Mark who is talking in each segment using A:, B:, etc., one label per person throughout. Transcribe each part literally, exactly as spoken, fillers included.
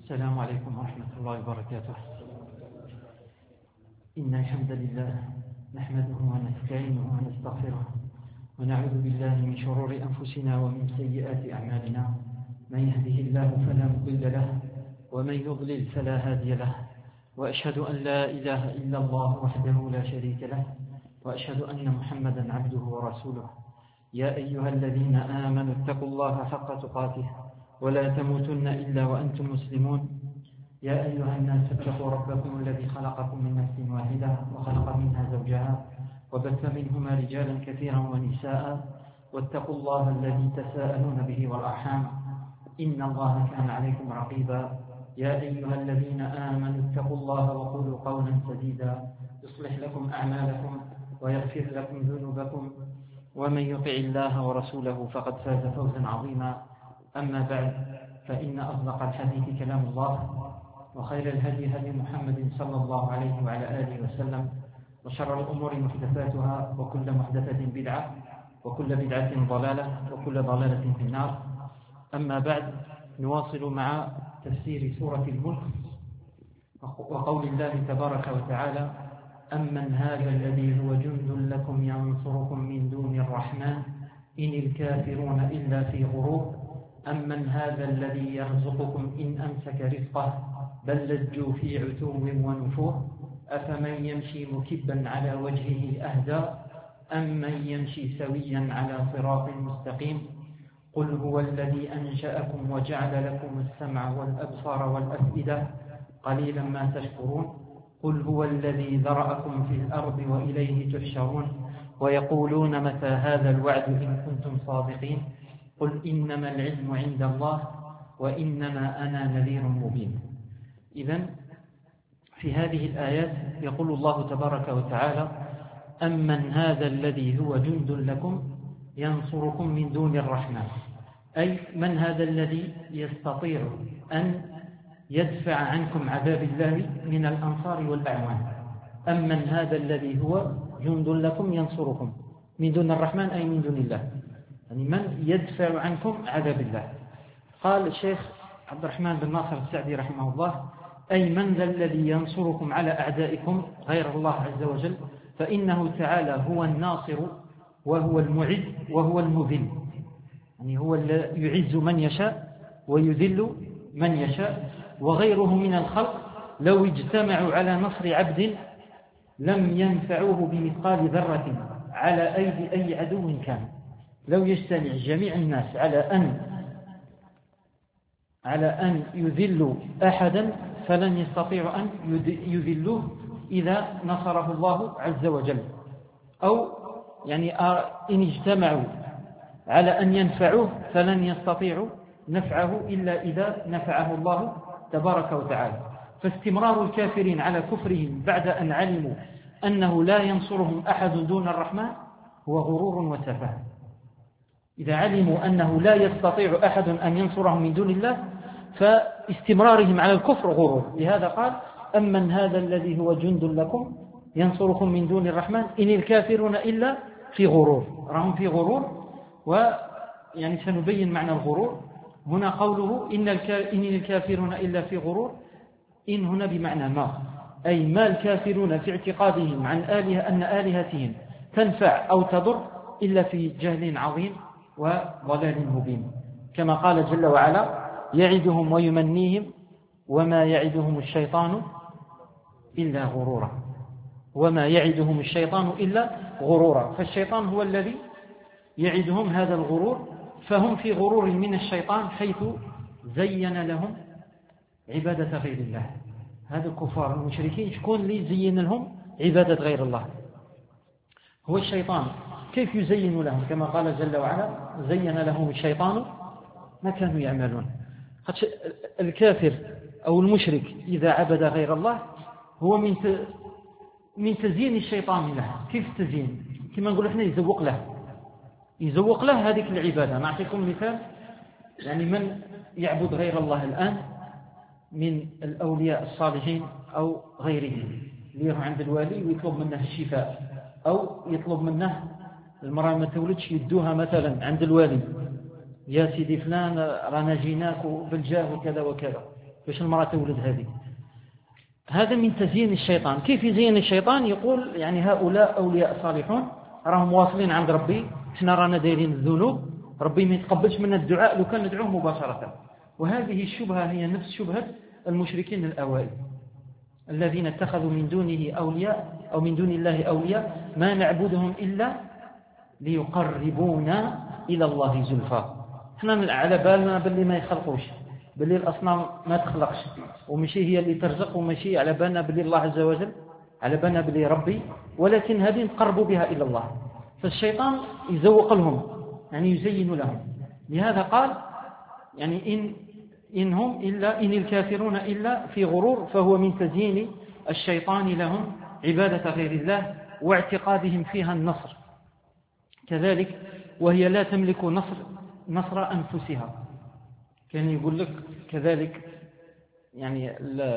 A: السلام عليكم ورحمة الله وبركاته. إن الحمد لله نحمده ونستعينه ونستغفره ونعوذ بالله من شرور أنفسنا ومن سيئات أعمالنا. من يهده الله فلا مضل له ومن يضلل فلا هادي له، وأشهد أن لا إله إلا الله وحده لا شريك له، وأشهد أن محمدا عبده ورسوله. يا أيها الذين آمنوا اتقوا الله حق تقاته ولا تموتن إلا وأنتم مسلمون. يا أيها الناس اتقوا ربكم الذي خلقكم من نفس واحدة وخلق منها زوجها وبث منهما رجالا كثيرا ونساء، واتقوا الله الذي تساءلون به والأرحام إن الله كان عليكم رقيبا. يا أيها الذين آمنوا اتقوا الله وقولوا قولا سديدا يصلح لكم أعمالكم ويغفر لكم ذنوبكم، ومن يطع الله ورسوله فقد فاز فوزا عظيما. أما بعد، فإن أصدق الحديث كلام الله، وخير الهدي هدي محمد صلى الله عليه وعلى آله وسلم، وشر الأمور محدثاتها، وكل محدثة بدعة، وكل بدعة ضلالة، وكل ضلالة في النار. أما بعد، نواصل مع تفسير سورة الملك وقول الله تبارك وتعالى: أمن هذا الذي هو جند لكم ينصركم من دون الرحمن إن الكافرون إلا في غرور أمن هذا الذي يرزقكم إن أمسك رزقه بل لجوا في عتو ونفور أفمن يمشي مكبا على وجهه أهدى أمن يمشي سويا على صراط مستقيم قل هو الذي أنشأكم وجعل لكم السمع والأبصار والأفئدة قليلا ما تشكرون قل هو الذي ذرأكم في الأرض وإليه تحشرون ويقولون متى هذا الوعد إن كنتم صادقين قل إنما العلم عند الله وإنما أنا نذير مبين. إذن في هذه الآيات يقول الله تبارك وتعالى: أمن هذا الذي هو جند لكم ينصركم من دون الرحمن، أي من هذا الذي يستطيع أن يدفع عنكم عذاب الله من الأنصار والأعوان. أمن هذا الذي هو جند لكم ينصركم من دون الرحمن، أي من دون الله، يعني من يدفع عنكم عذاب الله. قال الشيخ عبد الرحمن بن ناصر السعدي رحمه الله: أي من ذا الذي ينصركم على أعدائكم غير الله عز وجل، فإنه تعالى هو الناصر وهو المعز وهو المذل، يعني هو الذي يعز من يشاء ويذل من يشاء، وغيره من الخلق لو اجتمعوا على نصر عبد لم ينفعوه بمثقال ذرة على أيدي أي عدو كان. لو يجتمع جميع الناس على أن على أن يذلوا أحدا فلن يستطيعوا أن يذلوه إذا نصره الله عز وجل، أو يعني إن اجتمعوا على أن ينفعوه فلن يستطيعوا نفعه إلا إذا نفعه الله تبارك وتعالى. فاستمرار الكافرين على كفرهم بعد أن علموا أنه لا ينصرهم أحد دون الرحمن هو غرور وسفه. إذا علموا أنه لا يستطيع أحد أن ينصرهم من دون الله فاستمرارهم على الكفر غرور. لهذا قال: أمن هذا الذي هو جند لكم ينصركم من دون الرحمن إن الكافرون إلا في غرور. راهم في غرور، ويعني سنبين معنى الغرور. هنا قوله إن الكافرون إلا في غرور، إن هنا بمعنى ما، أي ما الكافرون في اعتقادهم عن آلهة أن آلهتهم تنفع أو تضر إلا في جهل عظيم وضلال مبين، كما قال جل وعلا: يعدهم ويمنيهم وما يعدهم الشيطان إلا غرورا وما يعدهم الشيطان إلا غرورا. فالشيطان هو الذي يعدهم هذا الغرور، فهم في غرور من الشيطان حيث زين لهم عبادة غير الله. هذا الكفار المشركين شكون اللي زين لهم عبادة غير الله؟ هو الشيطان. كيف يزين لهم؟ كما قال جل وعلا: زين لهم الشيطان ما كانوا يعملون. الكافر أو المشرك إذا عبد غير الله هو من من تزيين الشيطان له. كيف تزيين؟ كما نقول احنا يزوق له يزوق له هذه العبادة. نعطيكم مثال: يعني من يعبد غير الله الآن من الأولياء الصالحين أو غيرهم، اللي يروح عند الوالي ويطلب منه الشفاء، أو يطلب منه المرأة ما تولدش يدوها مثلا عند الوالي: يا سيدي فلان رانا جيناك بالجاه وكذا وكذا، باش المرأة تولد هذه. هذا من تزيين الشيطان. كيف يزين الشيطان؟ يقول يعني هؤلاء أولياء صالحون راهم واصلين عند ربي، احنا رانا دايرين الذنوب، ربي ما يتقبلش منا الدعاء لو كان ندعوه مباشرة. وهذه الشبهة هي نفس شبهة المشركين الأوائل الذين اتخذوا من دونه أولياء أو من دون الله أولياء ما نعبدهم إلا ليقربونا إلى الله زلفى. احنا على بالنا باللي ما يخلقوش، باللي الأصنام ما تخلقش، ومشي هي اللي ترزق، ومشي على بالنا باللي الله عز وجل، على بالنا باللي ربي، ولكن هذه نقربوا بها إلى الله. فالشيطان يزوق لهم، يعني يزين لهم. لهذا قال يعني إن إن هم إلا إن الكافرون إلا في غرور، فهو من تزيين الشيطان لهم عبادة غير الله واعتقادهم فيها النصر كذلك، وهي لا تملك نصر نصر أنفسها. كان يقول لك كذلك يعني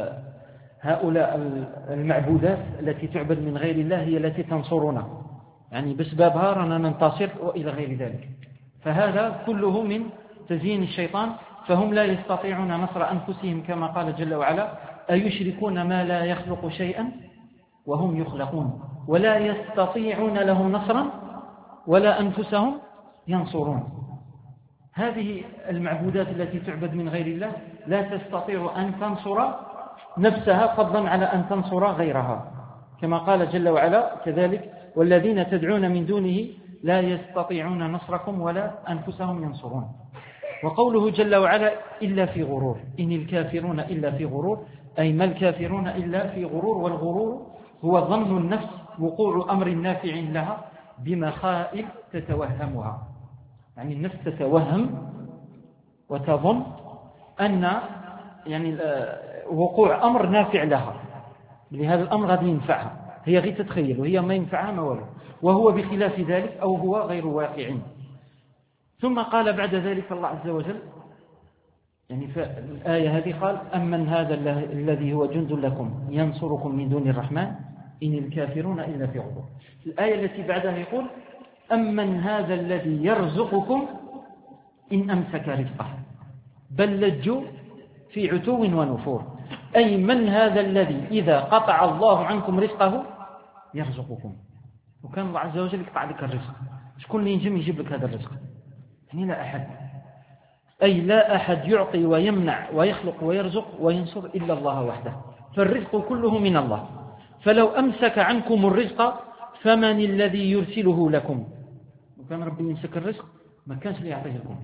A: هؤلاء المعبودات التي تعبد من غير الله هي التي تنصرنا، يعني بسببها رانا ننتصر وإلى غير ذلك. فهذا كله من تزيين الشيطان، فهم لا يستطيعون نصر أنفسهم كما قال جل وعلا: أيشركون ما لا يخلق شيئا وهم يخلقون ولا يستطيعون لهم نصرا ولا أنفسهم ينصرون. هذه المعبودات التي تعبد من غير الله لا تستطيع أن تنصر نفسها فضلا على أن تنصر غيرها، كما قال جل وعلا كذلك: والذين تدعون من دونه لا يستطيعون نصركم ولا أنفسهم ينصرون. وقوله جل وعلا: إلا في غرور، إن الكافرون إلا في غرور، أي ما الكافرون إلا في غرور. والغرور هو ظن النفس وقوع أمر نافع لها بمخائل تتوهمها، يعني النفس تتوهم وتظن أن يعني وقوع أمر نافع لها، لهذا الأمر غادي ينفعها، هي غير تتخيل وهي ما ينفعها ما والو، وهو بخلاف ذلك أو هو غير واقع. ثم قال بعد ذلك الله عز وجل يعني في الآية هذه قال: أمن هذا الذي هو جند لكم ينصركم من دون الرحمن إن الكافرون إلا في غرور. الآية التي بعدها يقول: أمن هذا الذي يرزقكم إن أمسك رزقه بل لجوا في عتو ونفور، أي من هذا الذي إذا قطع الله عنكم رزقه يرزقكم. وكان الله عز وجل يقطع لك الرزق، شكون اللي ينجم يجيب لك هذا الرزق؟ يعني لا أحد، أي لا أحد يعطي ويمنع ويخلق ويرزق وينصر إلا الله وحده، فالرزق كله من الله. فلو أمسك عنكم الرزق فمن الذي يرسله لكم؟ وكان ربي يمسك الرزق ما كانش ليعطيه لكم.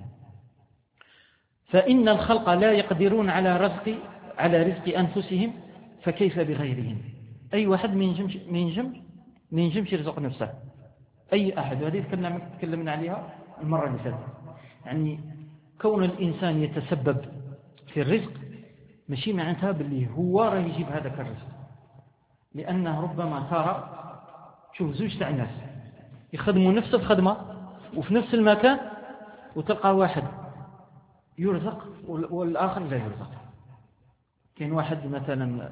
A: فإن الخلق لا يقدرون على رزق على رزق أنفسهم فكيف بغيرهم؟ أي واحد من ينجمش من ينجم من ينجمش يرزق نفسه، أي أحد. وهذه تكلمنا عليها المرة اللي فاتت. يعني كون الإنسان يتسبب في الرزق ماشي معناتها باللي هو راه يجيب هذاك الرزق، لأنه ربما ترى شوف زوج تاع ناس يخدموا نفس الخدمة وفي نفس المكان، وتلقى واحد يرزق والآخر لا يرزق. كاين واحد مثلا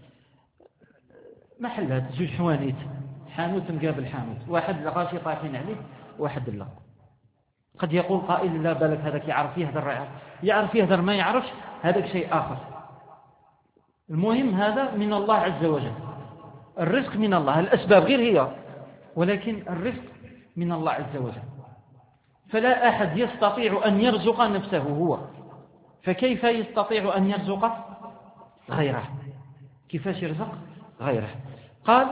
A: محلات زوج حوانيت، حانوت مقابل حانوت، واحد غاشي طايحين عليه واحد لا. قد يقول قائل: لا بالك هذاك يعرف يهدر، يعرف يهدر ما يعرفش، هذاك شيء آخر. المهم هذا من الله عز وجل، الرزق من الله، الأسباب غير هي، ولكن الرزق من الله عز وجل. فلا أحد يستطيع أن يرزق نفسه هو، فكيف يستطيع أن يرزق غيره؟ كيفاش يرزق غيره؟ قال: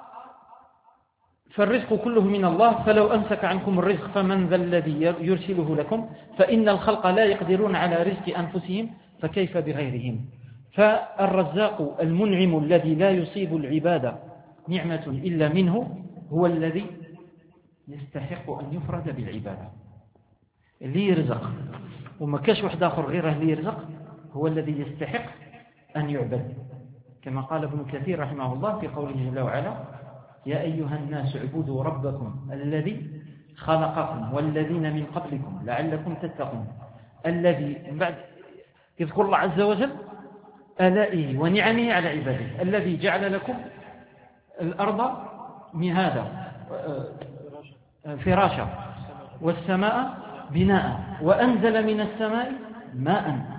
A: فالرزق كله من الله فلو أمسك عنكم الرزق فمن ذا الذي يرسله لكم فإن الخلق لا يقدرون على رزق أنفسهم فكيف بغيرهم. فالرزاق المنعم الذي لا يصيب العباد نعمة إلا منه هو الذي يستحق أن يفرد بالعبادة. اللي يرزق وما كاش واحد آخر غيره اللي يرزق هو الذي يستحق أن يعبد، كما قال ابن كثير رحمه الله في قوله جل وعلا: يا أيها الناس اعبدوا ربكم الذي خلقكم والذين من قبلكم لعلكم تتقون. الذي بعد يذكر الله عز وجل آلائه ونعمه على عباده، الذي جعل لكم الأرض مهادا فراشا والسماء بناء وأنزل من السماء ماء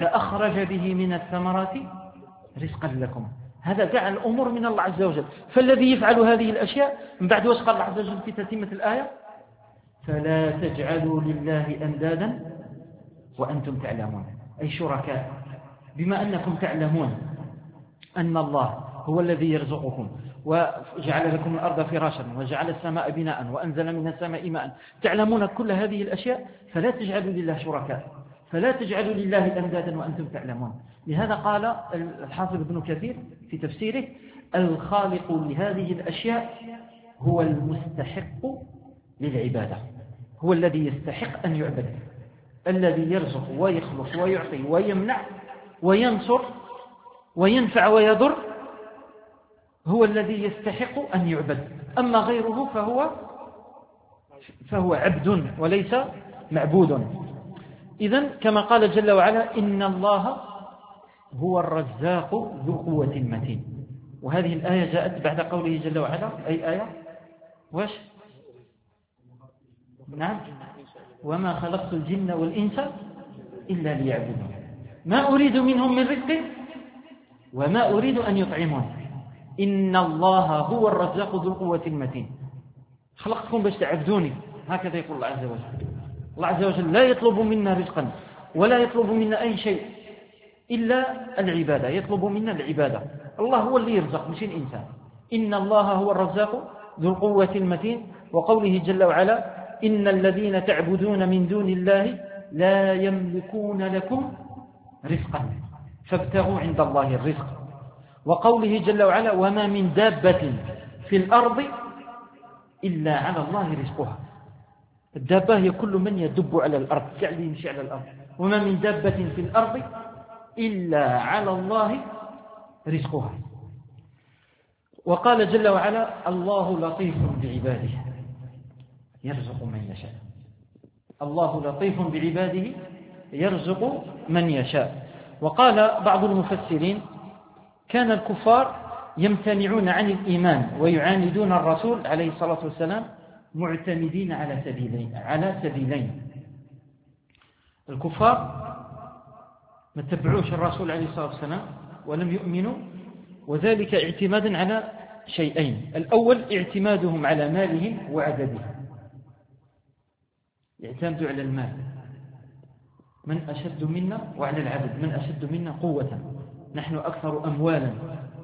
A: فأخرج به من الثمرات رزقا لكم. هذا جعل الأمور من الله عز وجل. فالذي يفعل هذه الأشياء من بعد وش قال الله عز وجل في تتمة الآية؟ فلا تجعلوا لله أندادا وأنتم تعلمون، أي شركاء، بما أنكم تعلمون أن الله هو الذي يرزقكم وجعل لكم الأرض فراشا وجعل السماء بناء وأنزل من السماء ماء، تعلمون كل هذه الأشياء، فلا تجعلوا لله شركاء، فلا تجعلوا لله أندادا وأنتم تعلمون. لهذا قال الحافظ ابن كثير في تفسيره: الخالق لهذه الأشياء هو المستحق للعبادة، هو الذي يستحق أن يعبد، الذي يرزق ويخلق ويعطي ويمنع وينصر وينفع ويضر، هو الذي يستحق أن يعبد. أما غيره فهو فهو عبد وليس معبود. إذن كما قال جل وعلا: إن الله هو الرزاق ذو قوة متين. وهذه الآية جاءت بعد قوله جل وعلا، أي آية؟ وش؟ نعم، وما خلقت الجن والإنس إلا ليعبدون ما أريد منهم من رزق وما أريد أن يطعمون إن الله هو الرزاق ذو القوة المتين. خلقتكم باش تعبدوني، هكذا يقول الله عز وجل. الله عز وجل لا يطلب منا رزقا ولا يطلب منا أي شيء إلا العبادة، يطلب منا العبادة. الله هو اللي يرزق مش الإنسان. إن الله هو الرزاق ذو القوة المتين. وقوله جل وعلا: إن الذين تعبدون من دون الله لا يملكون لكم رزقا فابتغوا عند الله الرزق. وقوله جل وعلا: وما من دابة في الأرض إلا على الله رزقها. الدابة هي كل من يدب على الأرض، يعني يمشي على الأرض. وما من دابة في الأرض إلا على الله رزقها. وقال جل وعلا: الله لطيف بعباده يرزق من يشاء. الله لطيف بعباده يرزق من يشاء. وقال بعض المفسرين: كان الكفار يمتنعون عن الإيمان ويعاندون الرسول عليه الصلاة والسلام معتمدين على سبيلين على سبيلين الكفار ما تبعوش الرسول عليه الصلاة والسلام ولم يؤمنوا، وذلك اعتمادا على شيئين: الأول اعتمادهم على مالهم وعددهم، يعتمدوا على المال، من أشد منا، وعلى العدد، من أشد منا قوة، نحن أكثر أموالا،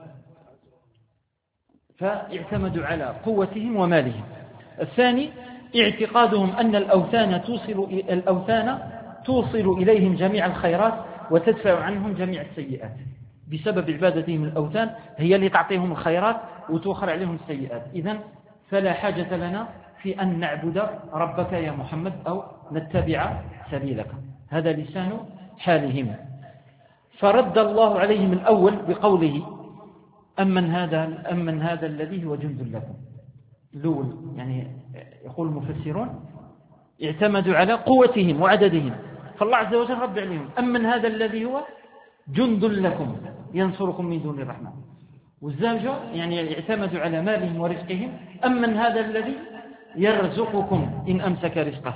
A: فاعتمدوا على قوتهم ومالهم. الثاني اعتقادهم أن الأوثان توصل الأوثان توصل إليهم جميع الخيرات وتدفع عنهم جميع السيئات. بسبب عبادتهم الأوثان هي اللي تعطيهم الخيرات وتوخر عليهم السيئات. إذن فلا حاجة لنا في أن نعبد ربك يا محمد أو نتبع سبيلك. هذا لسان حالهم. فرد الله عليهم الأول بقوله: أمن هذا أمن هذا الذي هو جند لكم. الأول يعني يقول المفسرون اعتمدوا على قوتهم وعددهم، فالله عز وجل رد عليهم: أمن هذا الذي هو جند لكم ينصركم من دون الرحمن. والزوجة يعني اعتمدوا على مالهم ورزقهم: أمن هذا الذي يرزقكم إن أمسك رزقه.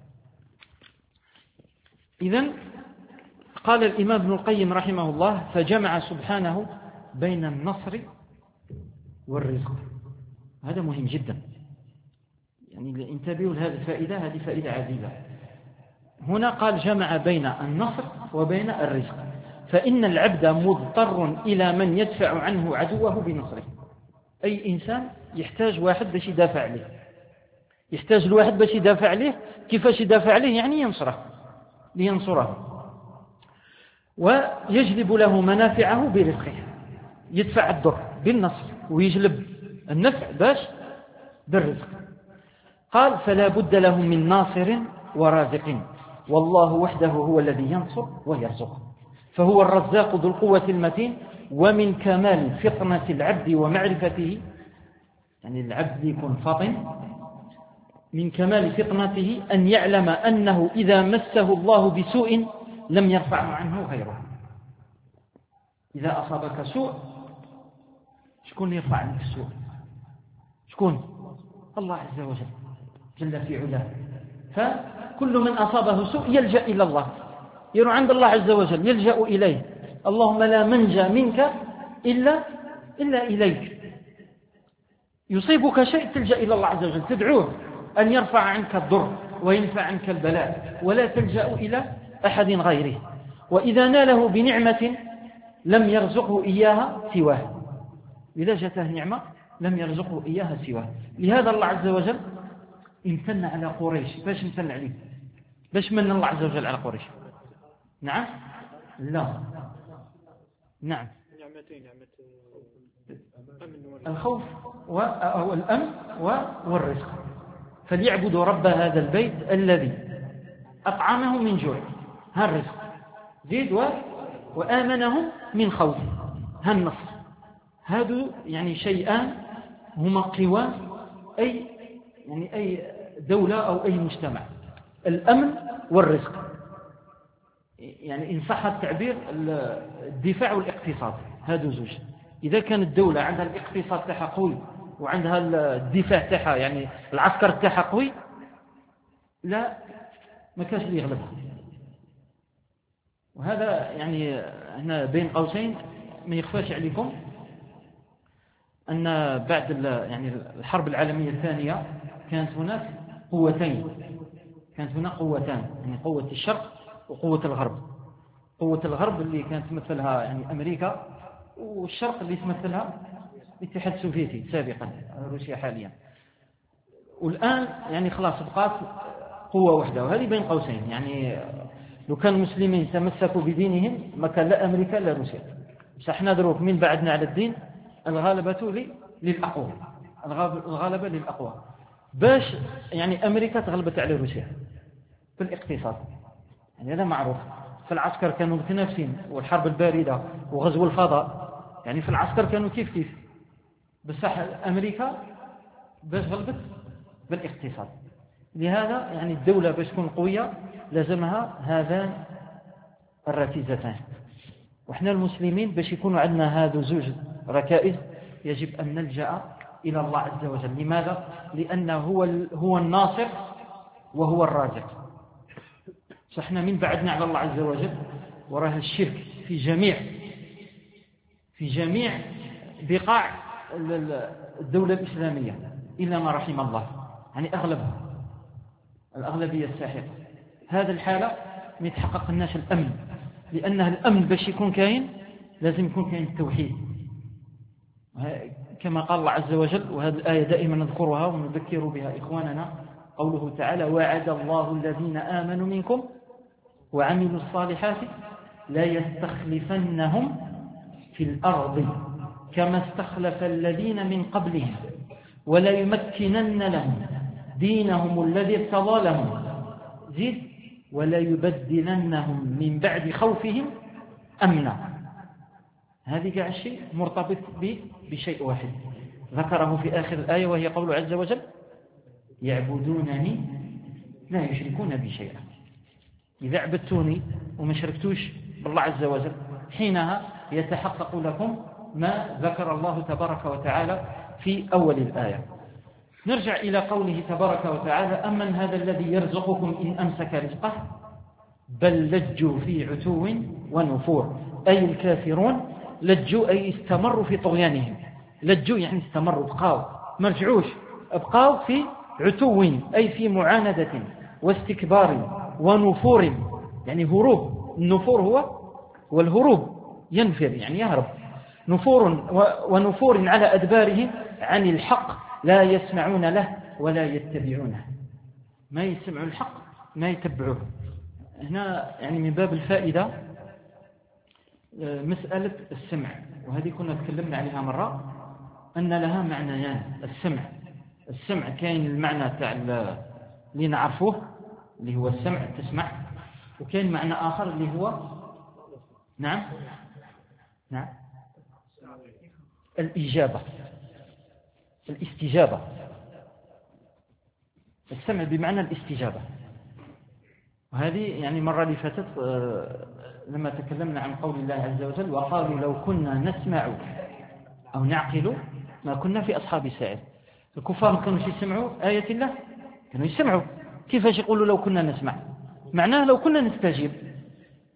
A: إذن قال الإمام ابن القيم رحمه الله: فجمع سبحانه بين النصر والرزق. هذا مهم جدا، يعني انتبهوا لهذه الفائدة، هذه فائدة عزيزة. هنا قال جمع بين النصر وبين الرزق، فإن العبد مضطر إلى من يدفع عنه عدوه بنصره. أي إنسان يحتاج واحد باش يدافع عليه، يحتاج الواحد باش يدافع عليه. كيفاش يدافع عليه؟ يعني ينصره، لينصره، ويجلب له منافعه برزقه، يدفع الضر بالنصر ويجلب النفع باش بالرزق. قال: فلا بد له من ناصر ورازق، والله وحده هو الذي ينصر ويرزق، فهو الرزاق ذو القوة المتين. ومن كمال فطنة العبد ومعرفته، يعني العبد يكون فطن، من كمال فطنته أن يعلم أنه إذا مسه الله بسوء لم يرفع عنه غيره. إذا أصابك سوء شكون يرفع عنك السوء؟ شكون؟ الله عز وجل جل في علاه. فكل من أصابه سوء يلجأ إلى الله، يروح عند الله عز وجل يلجأ إليه. اللهم لا منجى منك إلا إلا إليك. يصيبك شيء تلجأ إلى الله عز وجل، تدعوه أن يرفع عنك الضر وينفع عنك البلاء، ولا تلجأ إلى أحد غيره. وإذا ناله بنعمة لم يرزقه إياها سواه، إذا جاءته نعمة لم يرزقه إياها سواه. لهذا الله عز وجل امتن على قريش. باش امتن عليه؟ باش من الله عز وجل على قريش؟ نعم لا نعم
B: نعمتين، نعمة
A: الخوف والأمن والرزق. فليعبدوا رب هذا البيت الذي أطعمه من جوع، ها الرزق، زيد وآمنهم من خوف، ها النصر. هذا يعني شيئان هما قوى أي يعني أي دولة أو أي مجتمع، الأمن والرزق. يعني إن صح التعبير الدفاع والاقتصاد، هذا زوج. إذا كانت الدولة عندها الاقتصاد تاعها قوي وعندها الدفاع تاعها يعني العسكر تاعها قوي، لا ما كانش اللي يغلبها. وهذا يعني هنا بين قوسين ما يخفاش عليكم أن بعد يعني الحرب العالمية الثانية كانت هناك قوتين، كانت هناك قوتان، يعني قوة الشرق وقوة الغرب. قوة الغرب اللي كانت تمثلها يعني أمريكا، والشرق اللي تمثلها الاتحاد السوفيتي سابقا، روسيا حاليا. والآن يعني خلاص بقات قوة واحدة، وهذه بين قوسين. يعني لو كان المسلمين تمسكوا بدينهم ما كان لا أمريكا لا روسيا. بس احنا دروك من بعدنا على الدين الغالبة للأقوى، الغالبة للأقوى. باش يعني أمريكا تغلبت على روسيا في الاقتصاد، يعني هذا معروف. في العسكر كانوا متنافسين، والحرب الباردة وغزو الفضاء، يعني في العسكر كانوا كيف كيف. بس أمريكا باش غلبت بالاقتصاد. لهذا يعني الدولة باش تكون قوية لازمها هذان الركيزتان. وإحنا المسلمين باش يكونوا عندنا هذو زوج ركائز يجب أن نلجأ إلى الله عز وجل. لماذا؟ لأنه هو هو الناصر وهو الرازق. فإحنا من بعدنا على الله عز وجل، وراه الشرك في جميع في جميع بقاع الدولة الإسلامية إلا ما رحم الله، يعني أغلبها الأغلبية الساحقة. هذا الحالة ما يتحقق الناس الأمن، لأنها الأمن باش يكون كاين لازم يكون كاين التوحيد، كما قال الله عز وجل. وهذه الآية دائما نذكرها ونذكر بها إخواننا، قوله تعالى: وعد الله الذين آمنوا منكم وعملوا الصالحات لا يستخلفنهم في الأرض كما استخلف الذين من قبلهم ولا يمكنن لهم دينهم الذي ارتضى لهم، زيد ولا يبدلنهم من بعد خوفهم أمنا. هذه قاع الشيء مرتبط بشيء واحد ذكره في آخر الآية، وهي قوله عز وجل: يعبدونني لا يشركون بي شيئا. إذا عبدتوني وما شركتوش بالله عز وجل، حينها يتحقق لكم ما ذكر الله تبارك وتعالى في أول الآية. نرجع إلى قوله تبارك وتعالى: أمن هذا الذي يرزقكم إن أمسك رزقه بل لجوا في عتو ونفور. أي الكافرون لجوا أي استمروا في طغيانهم. لجوا يعني استمروا، بقاوا ما رجعوش، بقاوا في عتو أي في معاندة واستكبار ونفور، يعني هروب. النفور هو والهروب ينفر يعني يهرب. نفور ونفور على أدبارهم عن الحق لا يسمعون له ولا يتبعونه. ما يسمعوا الحق ما يتبعوه. هنا يعني من باب الفائدة مسألة السمع، وهذه كنا تكلمنا عليها مرة، أن لها معنيان. السمع السمع كاين المعنى تاع اللي نعرفوه اللي هو السمع تسمع، وكاين معنى آخر اللي هو نعم نعم الإجابة، الاستجابة. السمع بمعنى الاستجابة. وهذه يعني مرة اللي فاتت لما تكلمنا عن قول الله عز وجل: وقالوا لو كنا نسمع أو نعقل ما كنا في أصحاب السعير. الكفار ما كانوا يسمعوا آية الله، كانوا يسمعوا. كيفاش يقولوا لو كنا نسمع؟ معناه لو كنا نستجيب.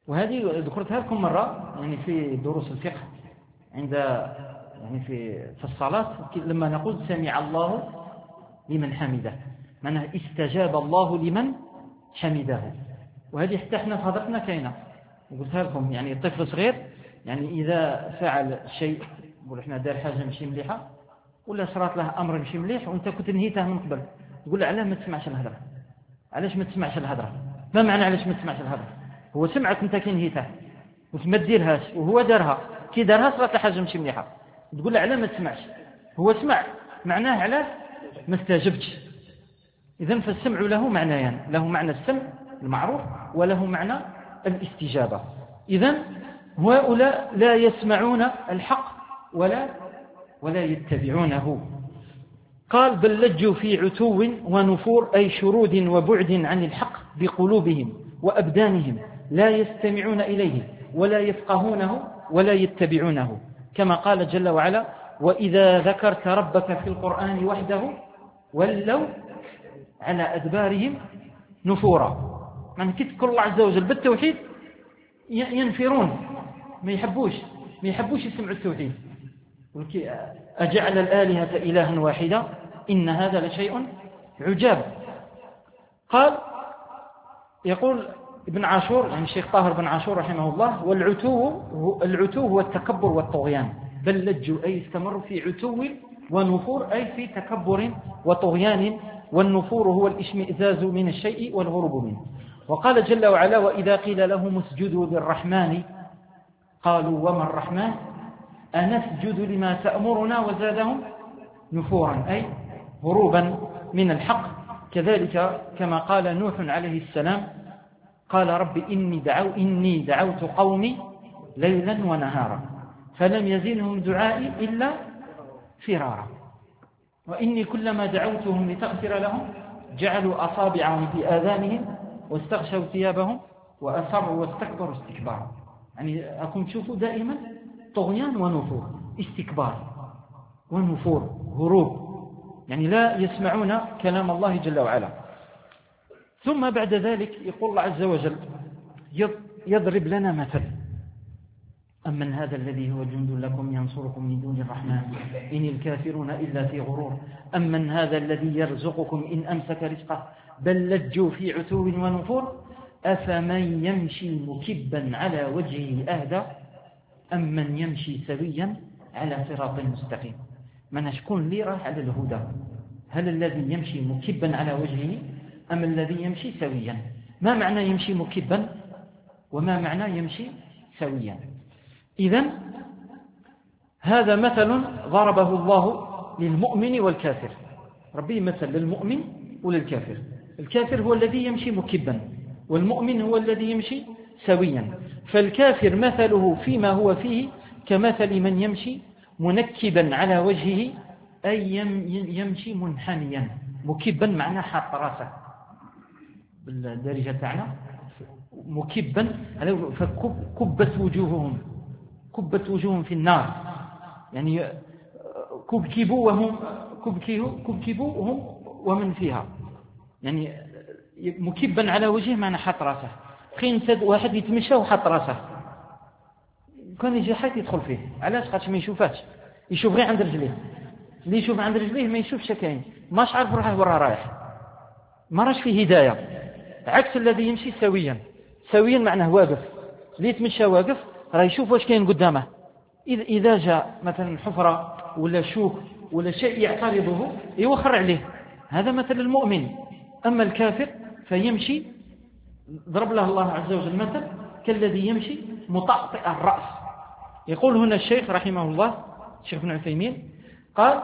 A: وهذه ذكرتها لكم مرة يعني في دروس الفقه عند يعني في في الصلاة لما نقول سمع الله لمن حمده، معناه استجاب الله لمن حمده. وهذه حتى احنا في هضرتنا كاينه، قلتها لكم يعني طفل صغير يعني إذا فعل شيء نقول احنا دار حاجة ماشي مليحة ولا صرات له أمر ماشي مليح وانت كنت نهيته من قبل، تقول له علاه ما تسمعش الهدرة، علاش ما تسمعش الهدرة؟ ما معنى علاش ما تسمعش الهدرة؟ هو سمعك انت كي نهيته وما تديرهاش وهو دارها، كي دارها صرات له حاجة ماشي مليحة، تقول له علاه ما تسمعش؟ هو سمع، معناه علاه ما استجبتش. إذن فالسمع له معنيان، يعني له معنى السمع المعروف وله معنى الاستجابة. إذن هؤلاء لا يسمعون الحق ولا ولا يتبعونه. قال بل لجوا في عتو ونفور، أي شرود وبعد عن الحق بقلوبهم وأبدانهم، لا يستمعون إليه ولا يفقهونه ولا يتبعونه، كما قال جل وعلا وإذا ذكرت ربك في القرآن وحده ولوا على أدبارهم نفورا. من كتذكر الله عز وجل بالتوحيد ينفرون، ما يحبوش ما يحبوش يسمعوا التوحيد. أجعل الآلهة إلها واحدة إن هذا لشيء عجاب. قال يقول ابن عاشور يعني الشيخ طاهر بن عاشور رحمه الله والعتو العتو هو التكبر والطغيان، بل لجوا أي استمروا في عتو ونفور أي في تكبر وطغيان، والنفور هو الاشمئزاز من الشيء والهروب منه. وقال جل وعلا وإذا قيل لهم اسجدوا للرحمن قالوا وما الرحمن أنسجد لما تأمرنا وزادهم نفورا أي هروبا من الحق. كذلك كما قال نوح عليه السلام قال رب إني, دعو إني دعوت قومي ليلا ونهارا فلم يزلهم دعائي إلا فرارا وإني كلما دعوتهم لتغفر لهم جعلوا أصابعهم في آذانهم واستغشوا ثيابهم وأصروا واستكبروا استكبارا. يعني أكم تشوفوا دائما طغيان ونفور، استكبار ونفور هروب، يعني لا يسمعون كلام الله جل وعلا. ثم بعد ذلك يقول الله عز وجل يضرب لنا مثل أمن هذا الذي هو جند لكم ينصركم من دون الرحمن إن الكافرون إلا في غرور أمن هذا الذي يرزقكم إن أمسك رزقه بل لجوا في عتو ونفور أفمن يمشي مكبا على وجهه أهدى أمن يمشي سويا على صراط مستقيم. من شكون اللي راح على الهدى؟ هل الذي يمشي مكبا على وجهه أم الذي يمشي سويا؟ ما معنى يمشي مكبا وما معنى يمشي سويا؟ إذن هذا مثل ضربه الله للمؤمن والكافر. ربي مثل للمؤمن وللكافر. الكافر هو الذي يمشي مكبا والمؤمن هو الذي يمشي سويا. فالكافر مثله فيما هو فيه كمثل من يمشي منكبا على وجهه أي يمشي منحنيا. مكبا معناه حاط راسه بالدارجة تاعنا مكبا فكبت وجوههم كبت وجوههم في النار، يعني كبكبوا وهم كبكبوا وهم ومن فيها، يعني مكبا على وجهه معنى حاط راسه. خين سد واحد يتمشى وحاط راسه كان يجي حد يدخل فيه، علاش؟ خاطش ما يشوفهاش، يشوف غير عند رجليه. اللي يشوف عند رجليه ما يشوفش كاين، ماش عارف روحه وراه رايح، ما راش فيه هدايه. عكس الذي يمشي سويا. سويا معناه واقف، اللي يتمشى واقف راه يشوف واش كاين قدامه. اذا جاء مثلا حفره ولا شوك ولا شيء يعترضه يوخر عليه، هذا مثل المؤمن. اما الكافر فيمشي ضرب له الله عز وجل مثل كالذي يمشي مطأطئ الرأس. يقول هنا الشيخ رحمه الله الشيخ ابن عثيمين قال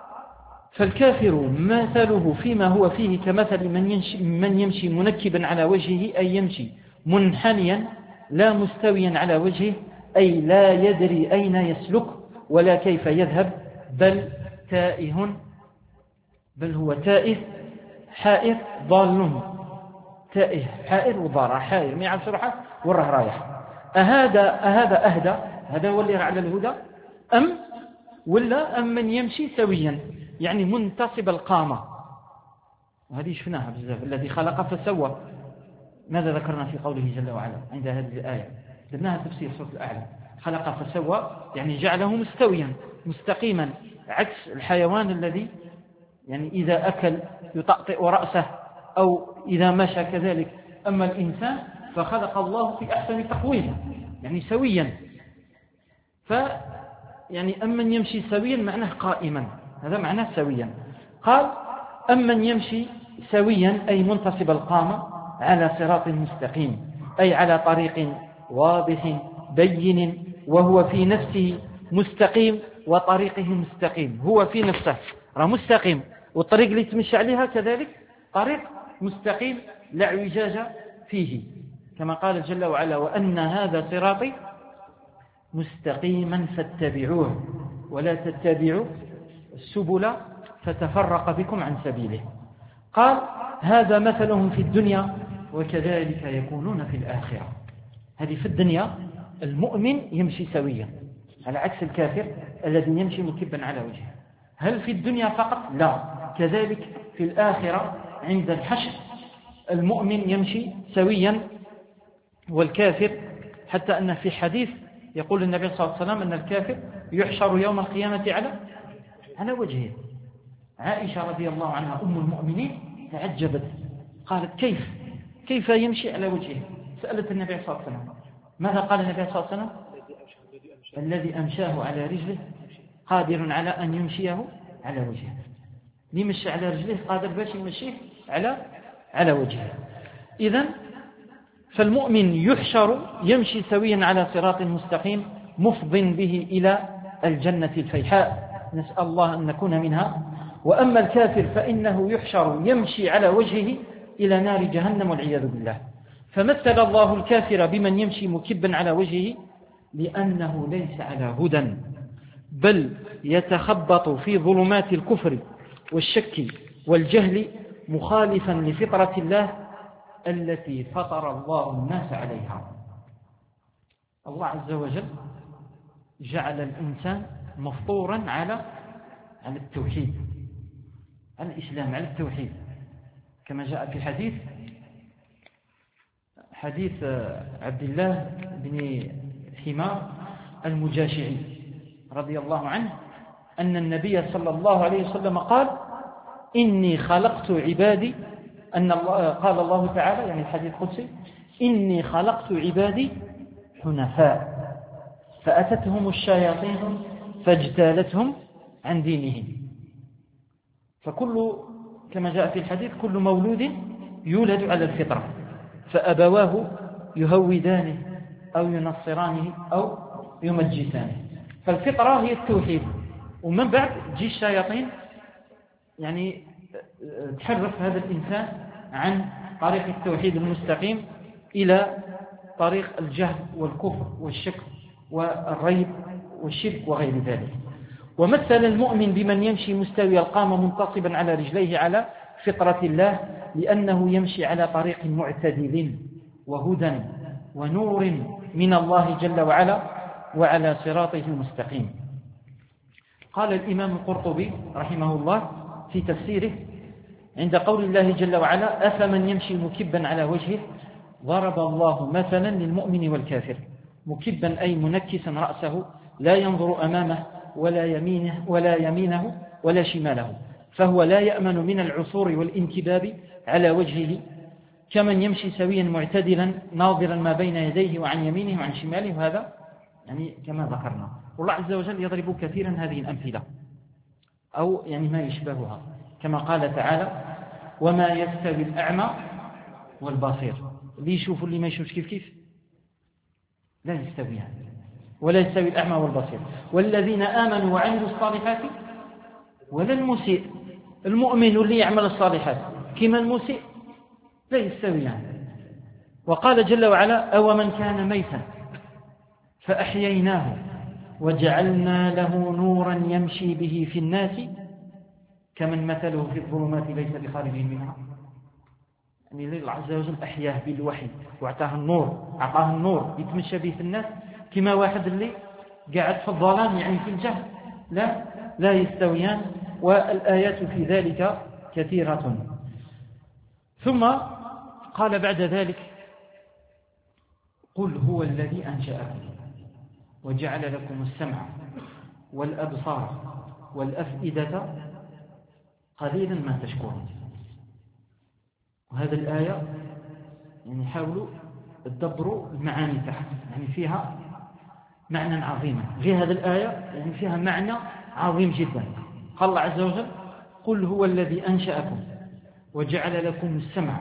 A: فالكافر مثله فيما هو فيه كمثل من يمشي, من يمشي منكبا على وجهه أي يمشي منحنيا لا مستويا على وجهه أي لا يدري أين يسلك ولا كيف يذهب بل تائه بل هو تائه حائر ضال. تائه حائر وضار حائر ما يعرفش روحه وراه رايح. أهذا أهذا أهدى هذا هو اللي على الهدى أم ولا أم من يمشي سويا يعني منتصب القامة. وهذه شفناها بزاف الذي خلق فسوى ماذا ذكرنا في قوله جل وعلا عند هذه الآية؟ درناها تفسير سورة الأعلى. خلق فسوى يعني جعله مستويا مستقيما، عكس الحيوان الذي يعني إذا أكل يطأطئ رأسه أو إذا مشى كذلك. أما الإنسان فخلق الله في أحسن تقويم يعني سويا. ف يعني أمن يمشي سويا معناه قائما، هذا معناه سويا. قال أمن يمشي سويا أي منتصب القامة على صراط مستقيم، أي على طريق واضح بين، وهو في نفسه مستقيم وطريقه مستقيم. هو في نفسه راه مستقيم، والطريق اللي تمشي عليها كذلك طريق مستقيم لا اعوجاج فيه، كما قال جل وعلا وأن هذا صراطي مستقيما فاتبعوه ولا تتبعوا السبل فتفرق بكم عن سبيله. قال هذا مثلهم في الدنيا وكذلك يكونون في الآخرة. هذه في الدنيا المؤمن يمشي سويا على عكس الكافر الذي يمشي مكبا على وجهه. هل في الدنيا فقط؟ لا، كذلك في الآخرة عند الحشر المؤمن يمشي سويا والكافر، حتى أن في حديث يقول النبي صلى الله عليه وسلم أن الكافر يحشر يوم القيامة على على وجهه. عائشة رضي الله عنها أم المؤمنين تعجبت، قالت كيف كيف يمشي على وجهه؟ سألت النبي صلى الله عليه وسلم. ماذا قال النبي صلى الله عليه وسلم؟ الذي أمشاه على رجله قادر على أن يمشيه على وجهه. يمشي على رجله قادر باش يمشيه على على وجهه. إذن فالمؤمن يحشر يمشي سويا على صراط مستقيم مفض به إلى الجنة الفيحاء، نسأل الله أن نكون منها. وأما الكافر فإنه يحشر يمشي على وجهه إلى نار جهنم والعياذ بالله. فمثل الله الكافر بمن يمشي مكبا على وجهه لأنه ليس على هدى، بل يتخبط في ظلمات الكفر والشك والجهل مخالفا لفطرة الله التي فطر الله الناس عليها. الله عز وجل جعل الإنسان مفطورا على على التوحيد، على الإسلام، على التوحيد، كما جاء في حديث حديث عبد الله بن حمار المجاشعي رضي الله عنه أن النبي صلى الله عليه وسلم قال إني خلقت عبادي، أن الله قال الله تعالى يعني الحديث القدسي إني خلقت عبادي حنفاء فأتتهم الشياطين فاجتالتهم عن دينهم. فكل كما جاء في الحديث كل مولود يولد على الفطرة فأبواه يهودانه أو ينصرانه أو يمجسانه. فالفطرة هي التوحيد، ومن بعد تجي الشياطين يعني تحرف هذا الإنسان عن طريق التوحيد المستقيم إلى طريق الجهل والكفر والشك والريب والشرك وغير ذلك. ومثل المؤمن بمن يمشي مستوي القامة منتصبا على رجليه على فطرة الله لأنه يمشي على طريق معتدل وهدى ونور من الله جل وعلا وعلى صراطه المستقيم. قال الإمام القرطبي رحمه الله في تفسيره عند قول الله جل وعلا أفمن يمشي مكبا على وجهه ضرب الله مثلا للمؤمن والكافر. مكبا أي منكسا رأسه لا ينظر أمامه ولا يمينه ولا يمينه ولا شماله، فهو لا يأمن من العثور والانكباب على وجهه، كمن يمشي سويا معتدلا ناظرا ما بين يديه وعن يمينه وعن شماله. وهذا يعني كما ذكرنا. والله عز وجل يضرب كثيرا هذه الأمثلة أو يعني ما يشبهها، كما قال تعالى وما يستوي الأعمى والبصير. اللي يشوف اللي ما يشوفش كيف كيف لا يستويان، ولا يستوي الأعمى والبصير. والذين آمنوا وعملوا الصالحات ولا المسيء. المؤمن اللي يعمل الصالحات كما المسيء لا يستويان. وقال جل وعلا أو من كان ميتا فأحييناه وجعلنا له نورا يمشي به في الناس كمن مثله في الظلمات ليس بخارج منها. يعني الله عز وجل أحياه بالوحي واعطاه النور، أعطاه النور يتمشى به في الناس كما واحد اللي قاعد في الظلام يعني في الجهل. لا لا يستويان. والآيات في ذلك كثيرة. ثم قال بعد ذلك قل هو الذي أنشأكم وجعل لكم السمع والأبصار والأفئدة قليلا ما تشكرون. وهذا الآية يعني حاولوا تدبروا المعاني تحت، يعني فيها معنى عظيما. في هذه الآية يعني فيها معنى عظيم جدا. قال الله عز وجل قل هو الذي أنشأكم وجعل لكم السمع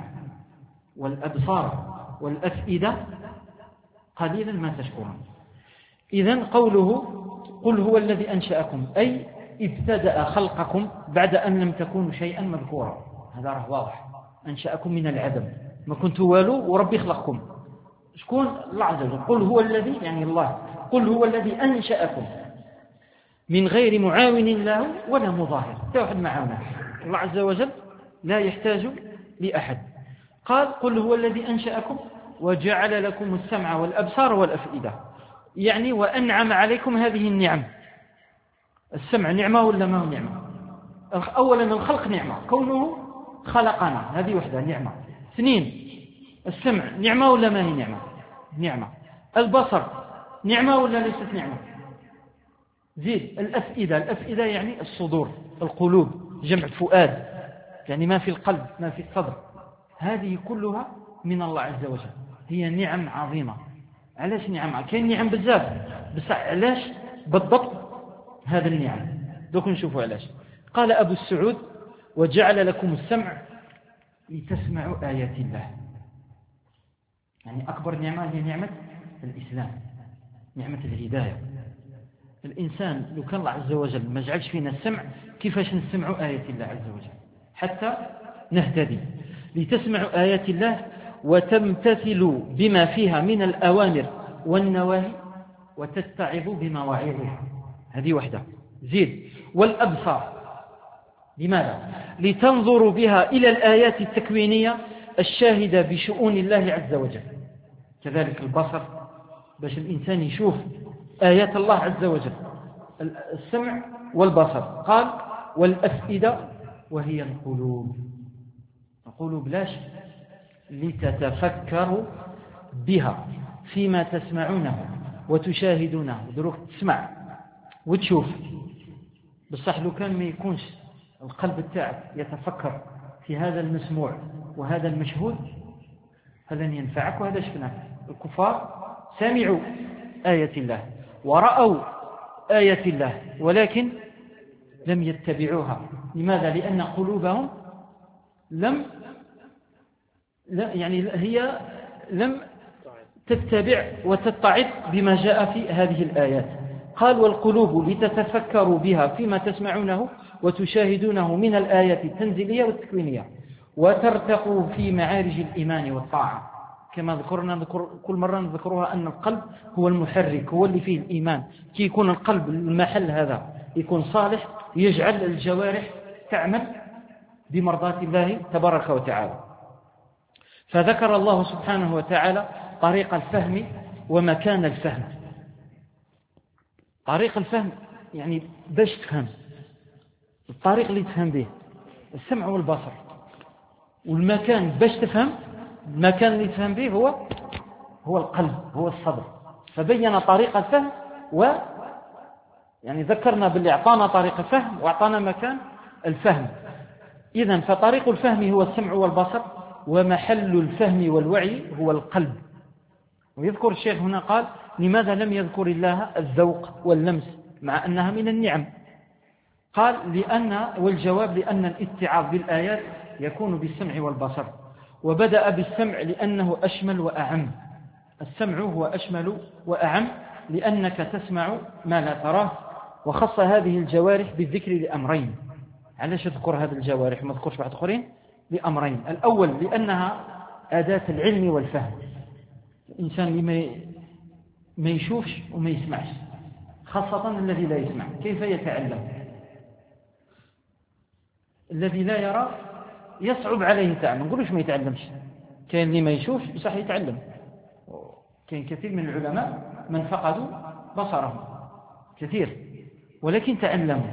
A: والأبصار والأفئدة قليلا ما تشكرون. إذن قوله قل هو الذي أنشأكم أي ابتدأ خلقكم بعد أن لم تكونوا شيئا مذكورا. هذا راه واضح، أنشأكم من العدم، ما كنتوا والو وربي خلقكم. شكون؟ الله عز وجل. قل هو الذي يعني الله، قل هو الذي أنشأكم من غير معاون له ولا مظاهر. توحد معاونه، الله عز وجل لا يحتاج لأحد. قال قل هو الذي أنشأكم وجعل لكم السمع والأبصار والأفئدة، يعني وأنعم عليكم هذه النعم. السمع نعمة ولا ما هو نعمة؟ أولا الخلق نعمة، كونه خلقنا هذه وحدة نعمة. اثنين السمع نعمة ولا ما هي نعمة؟ نعمة. البصر نعمة ولا ليست نعمة؟ زيد الأفئدة، الأفئدة يعني الصدور، القلوب، جمع فؤاد، يعني ما في القلب ما في الصدر. هذه كلها من الله عز وجل، هي نعم عظيمة. علاش نعم؟ كاين نعم بزاف، بس علاش بالضبط هذا النعم؟ دوك نشوفوا علاش. قال أبو السعود وجعل لكم السمع لتسمعوا آيات الله. يعني أكبر نعمة هي نعمة الإسلام، نعمة الهداية. الإنسان لو كان الله عز وجل ما جعلش فينا السمع، كيفاش نسمعوا آيات الله عز وجل حتى نهتدي؟ لتسمعوا آيات الله وتمتثلوا بما فيها من الأوامر والنواهي وتتعظوا بمواعظها. هذه وحدة. زيد والأبصار، لماذا؟ لتنظروا بها إلى الآيات التكوينية الشاهدة بشؤون الله عز وجل. كذلك البصر باش الإنسان يشوف آيات الله عز وجل. السمع والبصر. قال والأفئدة وهي القلوب. القلوب لاش؟ لتتفكروا بها فيما تسمعونه وتشاهدونه. دروك تسمع وتشوف، بصح لو كان ما يكونش القلب تاعك يتفكر في هذا المسموع وهذا المشهود فلن ينفعك. وهذا شفناه، الكفار سمعوا آية الله ورأوا آية الله ولكن لم يتبعوها. لماذا؟ لأن قلوبهم لم يعني هي لم تتبع وتتعظ بما جاء في هذه الآيات. قال والقلوب لتتفكروا بها فيما تسمعونه وتشاهدونه من الآيات التنزيلية والتكوينية وترتقوا في معارج الإيمان والطاعة. كما ذكرنا نذكر كل مرة نذكرها أن القلب هو المحرك، هو اللي فيه الإيمان. كي يكون القلب المحل هذا يكون صالح يجعل الجوارح تعمل بمرضاة الله تبارك وتعالى. فذكر الله سبحانه وتعالى طريق الفهم ومكان الفهم. طريق الفهم يعني باش تفهم، الطريق اللي تفهم به السمع والبصر، والمكان باش تفهم، المكان اللي تفهم به هو هو القلب، هو الصدر. فبين طريق الفهم، و يعني ذكرنا باللي أعطانا طريق الفهم وأعطانا مكان الفهم. إذن فطريق الفهم هو السمع والبصر، ومحل الفهم والوعي هو القلب. ويذكر الشيخ هنا قال لماذا لم يذكر الله الذوق واللمس مع أنها من النعم؟ قال لأن والجواب لأن الاتعاظ بالآيات يكون بالسمع والبصر، وبدأ بالسمع لأنه أشمل وأعم. السمع هو أشمل وأعم لأنك تسمع ما لا تراه، وخص هذه الجوارح بالذكر لأمرين. علاش يذكر هذه الجوارح ما ذكرش بعض آخرين؟ لأمرين. الأول لأنها أداة العلم والفهم. الإنسان اللي ما يشوفش وما يسمعش، خاصة الذي لا يسمع، كيف يتعلم؟ الذي لا يرى يصعب عليه التعلم. ما نقولوش ما يتعلمش، كاين اللي ما يشوفش بصح يتعلم. كاين كثير من العلماء من فقدوا بصرهم كثير ولكن تعلموا،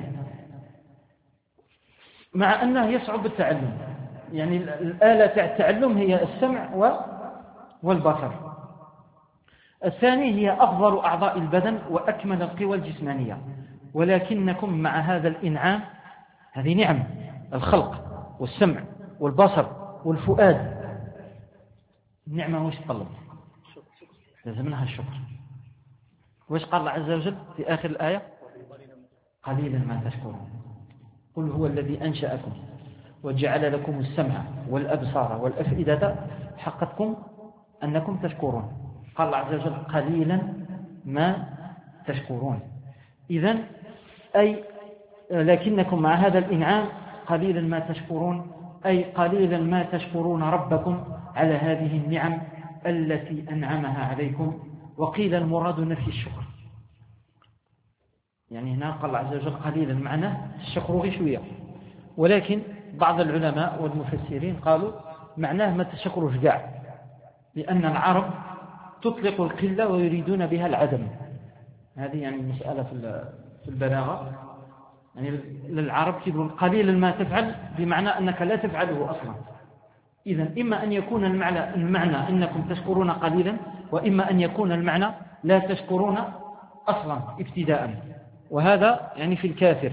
A: مع أنه يصعب التعلم. يعني الآلة تاع التعلم هي السمع والبصر. الثاني هي أفضل أعضاء البدن وأكمل القوى الجسمانية، ولكنكم مع هذا الإنعام، هذه نعم، الخلق والسمع والبصر والفؤاد، النعمة وش تطلب؟ لازم لها الشكر. وش قال الله عز وجل في آخر الآية؟ قليلا ما تشكرون. قل هو الذي أنشأكم وجعل لكم السمع والأبصار والأفئدة حقتكم أنكم تشكرون. قال الله عز وجل قليلا ما تشكرون. إذن أي لكنكم مع هذا الإنعام قليلا ما تشكرون، أي قليلا ما تشكرون ربكم على هذه النعم التي أنعمها عليكم. وقيل المراد نفي الشكر، يعني هنا قال الله عز وجل قليلا معناه الشكر غير شوية، ولكن بعض العلماء والمفسرين قالوا معناه ما تشكروش كاع، لأن العرب تطلق القلة ويريدون بها العدم. هذه يعني مسألة في البلاغة، يعني للعرب يقول قليلا ما تفعل بمعنى أنك لا تفعله أصلا. إذن إما أن يكون المعنى, المعنى أنكم تشكرون قليلا، وإما أن يكون المعنى لا تشكرون أصلا ابتداء، وهذا يعني في الكافر.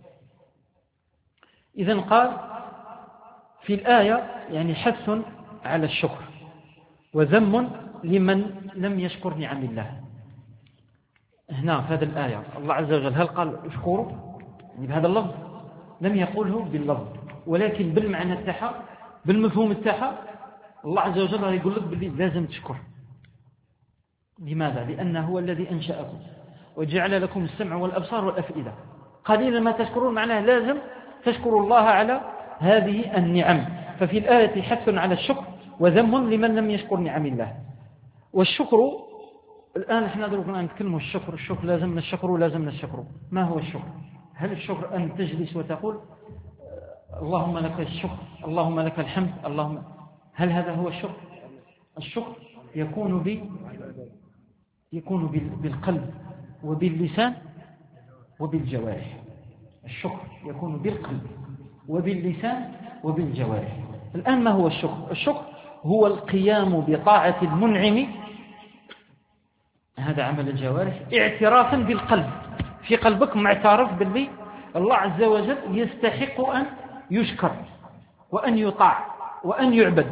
A: إذن قال في الآية يعني حث على الشكر وذم لمن لم يشكر نعم الله. هنا في هذه الآية الله عز وجل هل قال اشكروا يعني بهذا اللفظ؟ لم يقوله باللفظ، ولكن بالمعنى التاعها بالمفهوم التاعها الله عز وجل يقول لك باللي لازم تشكر. لماذا؟ لأنه هو الذي أنشأكم وجعل لكم السمع والأبصار والأفئدة. قليلا ما تشكرون معناه لازم تشكروا الله على هذه النعم. ففي الآية حث على الشكر وذم لمن لم يشكر نعم الله. والشكر الآن احنا درونا نتكلموا الشكر، الشكر لازم نشكر ولازم نشكر. ما هو الشكر؟ هل الشكر أن تجلس وتقول اللهم لك الشكر اللهم لك الحمد اللهم، هل هذا هو الشكر؟ الشكر يكون ب يكون بالقلب وباللسان وبالجوارح. الشكر يكون بالقلب وباللسان وبالجوارح. الآن ما هو الشكر؟ الشكر هو القيام بطاعة المنعم، هذا عمل الجوارح، اعترافا بالقلب، في قلبك معترف باللي الله عز وجل يستحق أن يشكر وأن يطاع وأن يعبد.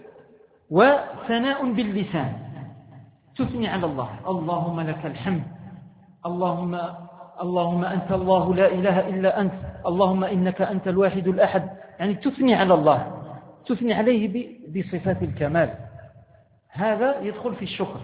A: وثناء باللسان، تثني على الله اللهم لك الحمد اللهم اللهم أنت الله لا إله إلا أنت اللهم إنك أنت الواحد الأحد، يعني تثني على الله، تثني عليه بصفات الكمال. هذا يدخل في الشكر.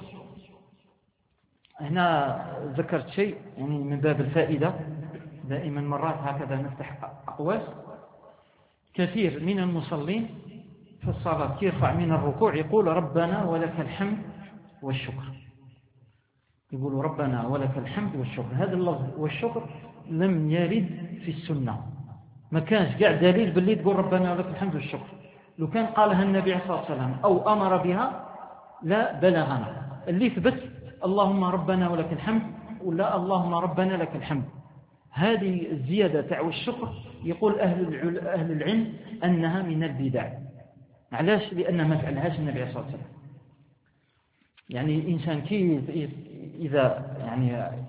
A: هنا ذكرت شيء يعني من باب الفائدة، دائما مرات هكذا نفتح أقواس. كثير من المصلين في الصلاة يرفع من الركوع يقول ربنا ولك الحمد والشكر، يقولوا ربنا ولك الحمد والشكر. هذا اللفظ والشكر لم يرد في السنة، ما كانش قاعد دليل باللي تقول ربنا ولك الحمد والشكر. لو كان قالها النبي صلى الله عليه وسلم أو أمر بها لا بلغنا. اللي ثبت اللهم ربنا ولك الحمد ولا اللهم ربنا لك الحمد. هذه الزيادة تاع الشكر يقول أهل أهل العلم أنها من البدع. علاش؟ لأن ما فعلهاش النبي صلى الله عليه وسلم. يعني الإنسان كي إذا يعني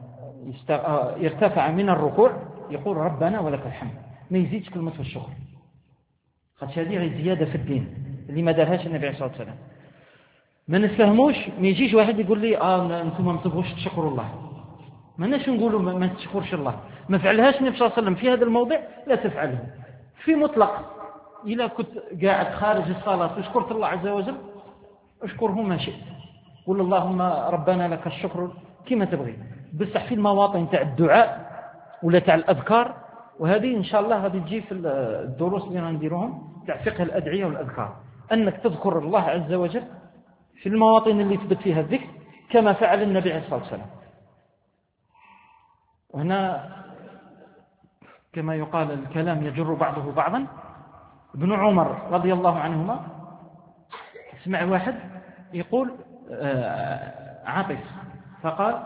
A: يرتفع من الركوع يقول ربنا ولك الحمد، ما يزيدش كلمة الشكر، خاطش هذه زيادة في الدين اللي ما دارهاش النبي صلى الله عليه وسلم. ما نفهموش، ما يجيش واحد يقول لي اه انتم ما تبغوش تشكروا الله. ما ناش نقولوا ما تشكرش الله، ما فعلهاش النبي صلى الله عليه وسلم في هذا الموضع، لا تفعله في مطلق. إذا كنت قاعد خارج الصلاة وشكرت الله عز وجل اشكره ما شئت، قل اللهم ربنا لك الشكر كما تبغي، بصح في المواطن تاع الدعاء ولا تاع الأذكار، وهذه إن شاء الله هذه تجي في الدروس اللي نديروهم تاع فقه الأدعية والأذكار، أنك تذكر الله عز وجل في المواطن اللي تثبت فيها الذكر كما فعل النبي عليه الصلاة والسلام. وهنا كما يقال الكلام يجر بعضه بعضا. ابن عمر رضي الله عنهما اسمع واحد يقول عاطف فقال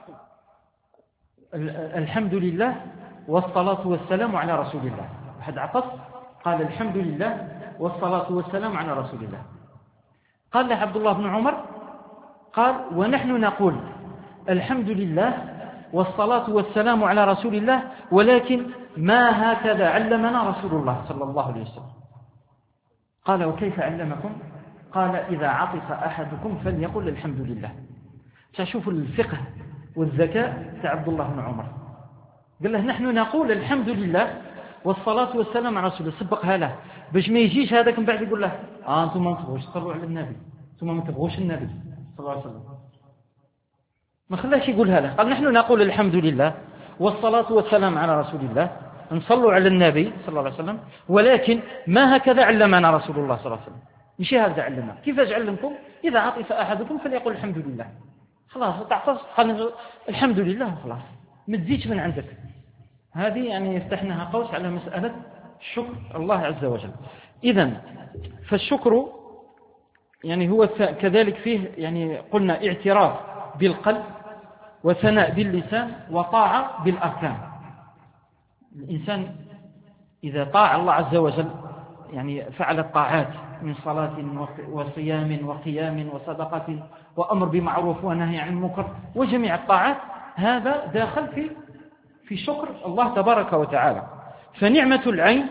A: الحمد لله والصلاة والسلام على رسول الله. واحد عطف قال الحمد لله والصلاة والسلام على رسول الله. قال له عبد الله بن عمر قال ونحن نقول الحمد لله والصلاة والسلام على رسول الله ولكن ما هكذا علمنا رسول الله صلى الله عليه وسلم. قال وكيف علمكم؟ قال إذا عطس أحدكم فليقل الحمد لله. شوفوا الفقه والذكاء تاع عبد الله بن عمر، قال له نحن نقول الحمد لله والصلاة والسلام على رسول الله، سبقها له باش ما يجيش هذاك من بعد يقول له آه أنتم ما تبغوش تصلوا على النبي، أنتم ما تبغوش النبي صلى الله عليه وسلم، ما خلاش يقولها له. قال نحن نقول الحمد لله والصلاة والسلام على رسول الله، نصلوا على النبي صلى الله عليه وسلم، ولكن ما هكذا علمنا رسول الله صلى الله عليه وسلم، مش هذا علمنا. كيفاش علمكم؟ إذا عطس أحدكم فليقل الحمد لله. خلاص تعطس قال الحمد لله خلاص، ما تزيدش من عندك. هذه يعني يفتحناها قوس على مسألة الشكر الله عز وجل. إذن فالشكر يعني هو كذلك فيه يعني قلنا اعتراف بالقلب وثناء باللسان وطاعة بالأركان. الإنسان إذا طاع الله عز وجل يعني فعل الطاعات من صلاة وصيام وقيام وصدقة وأمر بمعروف ونهي عن المنكر وجميع الطاعات، هذا داخل في في شكر الله تبارك وتعالى. فنعمة العين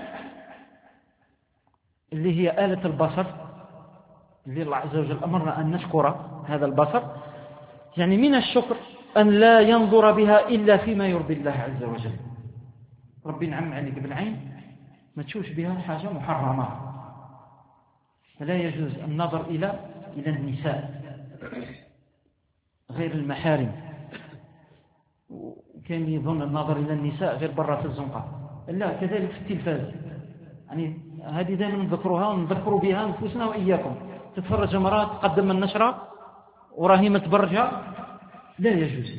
A: اللي هي آلة البصر اللي الله عز وجل أمرنا أن نشكر هذا البصر، يعني من الشكر أن لا ينظر بها إلا فيما يرضي الله عز وجل. ربي نعم عليك بالعين ما تشوفش بها حاجة محرمة، فلا يجوز النظر إلى إلى النساء غير المحارم. كان يظن النظر إلى النساء غير برا في الزنقة، لا كذلك في التلفاز. يعني هذه دائما نذكرها ونذكروا بها نفوسنا وإياكم. تتفرج مرات تقدم النشرة وراهي متبرجة، لا يجوز.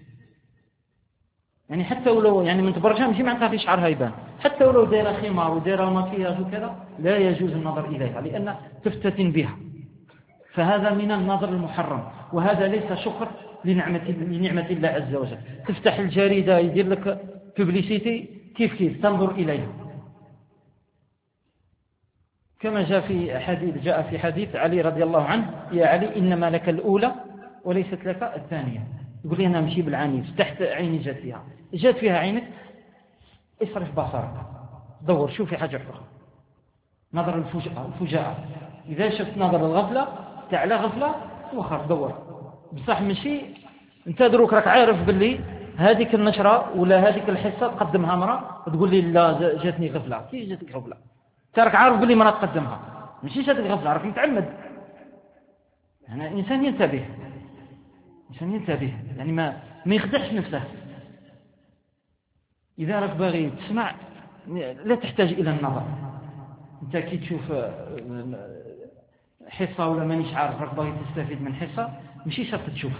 A: يعني حتى ولو يعني متبرجة ماشي معناتها في شعرها يبان، حتى ولو دايره خمار ودايره مكياج وكذا لا يجوز النظر إليها لأن تفتتن بها، فهذا من النظر المحرم، وهذا ليس شكر لنعمة لنعمة الله عز وجل. تفتح الجريدة يدير لك ببليسيتي كيف كيف تنظر إليها، كما جاء في حديث جاء في حديث علي رضي الله عنه يا علي إنما لك الأولى وليست لك الثانية. يقول لي أنا أمشي بالعنيف تحت عيني جات فيها جات فيها عينك، اصرف بصرك دور شوفي حاجة أخرى. نظر الفجأة الفجأة إذا شفت نظر الغفلة تعلى غفلة وخر دور بصح مشي انت دروك راك عارف باللي هذيك النشرة ولا هذيك الحصة تقدمها مرة وتقول لي لا جاتني غفلة. كيف جاتك غفلة؟ انت راك عارف باللي مرة تقدمها ماشي جاتك غفلة، راك متعمد. يعني الإنسان ينتبه الإنسان ينتبه يعني ما ما يخدعش نفسه. إذا راك باغي تسمع لا تحتاج إلى النظر. انت كي تشوف حصة ولا مانيش عارف راك باغي تستفيد من حصة ماشي شرط تشوف،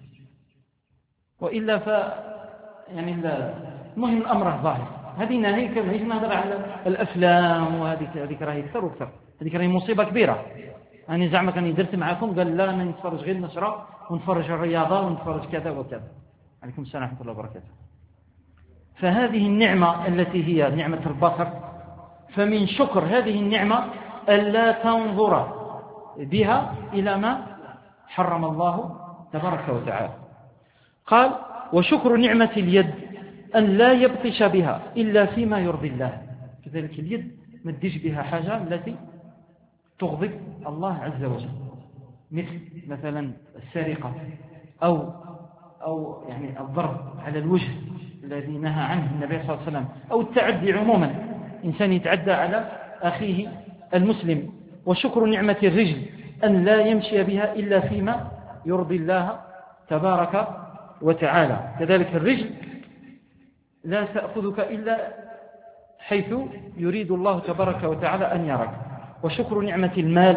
A: وإلا ف يعني المهم الأمر ظاهر. هذه ناهيك ماهيش نهضر على الأفلام وهذيك هذيك راهي أكثر وأكثر، هذيك راهي مصيبة كبيرة. أنا زعما كان درت معكم قال لا أنا نتفرج غير النشرة ونتفرج الرياضة ونتفرج كذا وكذا. عليكم السلام ورحمة الله وبركاته. فهذه النعمة التي هي نعمة البصر، فمن شكر هذه النعمة ألا تنظر بها إلى ما حرم الله تبارك وتعالى. قال وشكر نعمة اليد أن لا يبطش بها إلا فيما يرضي الله. كذلك اليد ما تديش بها حاجة التي تغضب الله عز وجل، مثل مثلا السرقة أو أو يعني الضرب على الوجه الذي نهى عنه النبي صلى الله عليه وسلم، أو التعدي عموما، إنسان يتعدى على أخيه المسلم. وشكر نعمة الرجل أن لا يمشي بها إلا فيما يرضي الله تبارك وتعالى. كذلك الرجل لا تأخذك إلا حيث يريد الله تبارك وتعالى أن يراك. وشكر نعمة المال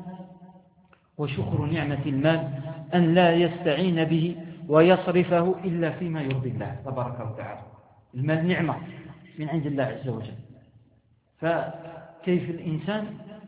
A: وشكر نعمة المال أن لا يستعين به ويصرفه إلا فيما يرضي الله تبارك وتعالى. المال نعمة من عند الله عز وجل، فكيف الإنسان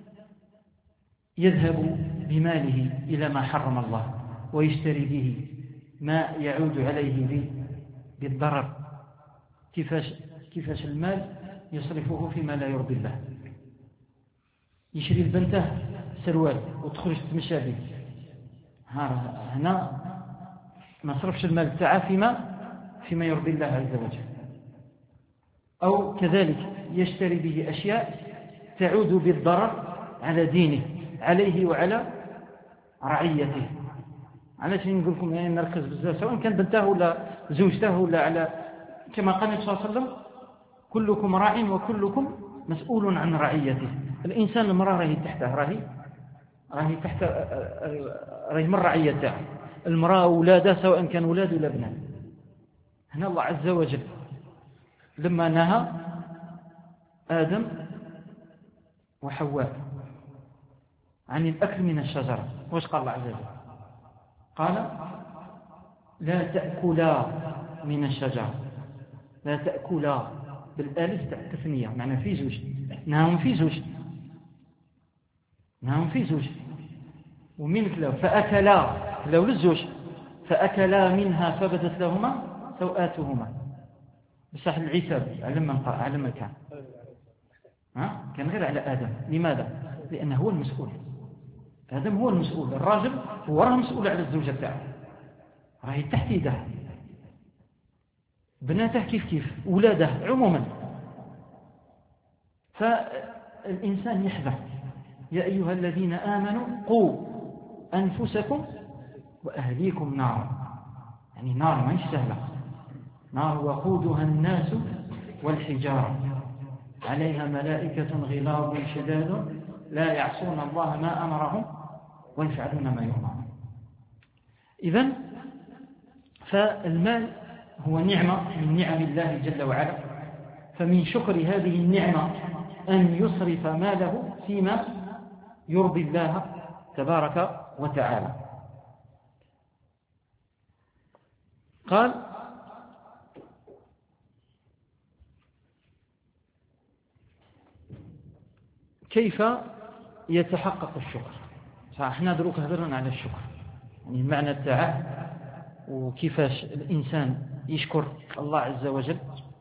A: يذهب بماله إلى ما حرم الله ويشتري به ما يعود عليه بالضرر؟ كيفاش كيفاش المال يصرفه فيما لا يرضي الله؟ يشري البنته سروال وتخرج تمشى به، هنا ما صرفش المال تاعه فيما فيما يرضي الله عز وجل. أو كذلك يشتري به أشياء تعود بالضرر على دينه عليه وعلى رعيته. علاش نقول لكم يعني نركز بزاف سواء كان بنته ولا زوجته ولا على كما قال النبي صلى الله عليه وسلم كلكم راع وكلكم مسؤول عن رعيته. الإنسان المرأة راهي تحته راهي راهي تحت راهي من رعية تاعه. المرأة أولادها سواء كان أولاد ولا بنات. هنا الله عز وجل لما نهى آدم وحواء عن الأكل من الشجرة واش قال الله عز وجل؟ قال لا تأكلا من الشجرة. لا تأكلا بالالف تاع التثنية معنى في زوج. نهاهم في زوج نهاهم في زوج ومن كلاو فأكلا كلاو للزوج فأكلا منها فبدت لهما سوآتهما. بصح العتاب على من على من كان ها كان غير على آدم. لماذا؟ لأنه هو المسؤول. آدم هو المسؤول. الراجل هو راه مسؤول على الزوجة تاعه راهي تحت يده. بناته كيف كيف أولاده عموما. فالإنسان يحذر يا أيها الذين آمنوا قوا أنفسكم وأهليكم نارا. يعني نار ما سهلة. نار وقودها الناس والحجارة عليها ملائكة غلاظ شداد لا يعصون الله ما أمرهم ويفعلون ما يؤمرون. إذن فالمال هو نعمة من نعم الله جل وعلا. فمن شكر هذه النعمة أن يصرف ماله فيما يرضي الله تبارك وتعالى. قال كيف يتحقق الشكر؟ فاحنا دروك هضرنا على الشكر يعني المعنى تاعه وكيفاش الإنسان يشكر الله عز وجل.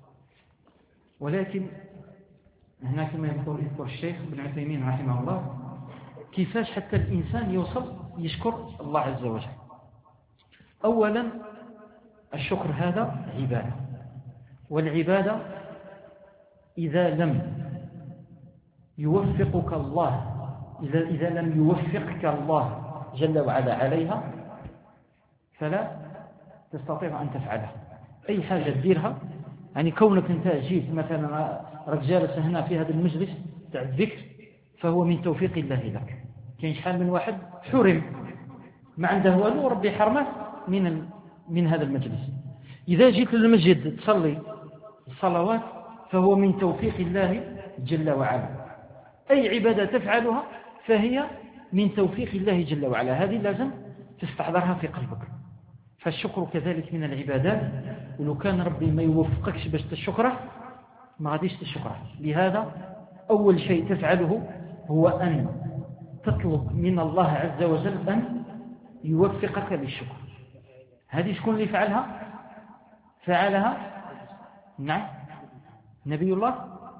A: ولكن هنا كما يقول يذكر الشيخ ابن عثيمين رحمه الله كيفاش حتى الإنسان يوصل يشكر الله عز وجل. أولا الشكر هذا عبادة. والعبادة إذا لم يوفقك الله إذا, إذا لم يوفقك الله جل وعلا عليها فلا تستطيع أن تفعلها. أي حاجة تديرها يعني كونك أنت جيت مثلا راك جالس هنا في هذا المجلس تاع الذكر فهو من توفيق الله لك. كاين شحال من واحد حرم ما عنده والو وربي حرمه من من هذا المجلس. إذا جيت للمسجد تصلي الصلوات فهو من توفيق الله جل وعلا. أي عبادة تفعلها فهي من توفيق الله جل وعلا. هذه لازم تستحضرها في قلبك. فالشكر كذلك من العبادات. ولو كان ربي ما يوفقكش باش تشكره ما غاديش تشكره. لهذا أول شيء تفعله هو أن تطلب من الله عز وجل أن يوفقك للشكر. هذه شكون اللي فعلها؟ فعلها نعم نبي الله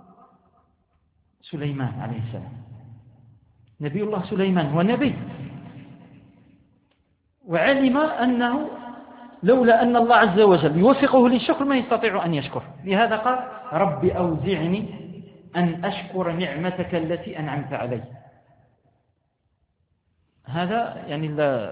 A: سليمان عليه السلام. نبي الله سليمان هو نبي وعلم أنه لولا أن الله عز وجل يوفقه للشكر ما يستطيع أن يشكر. لهذا قال رب أوزعني أن أشكر نعمتك التي أنعمت علي. هذا يعني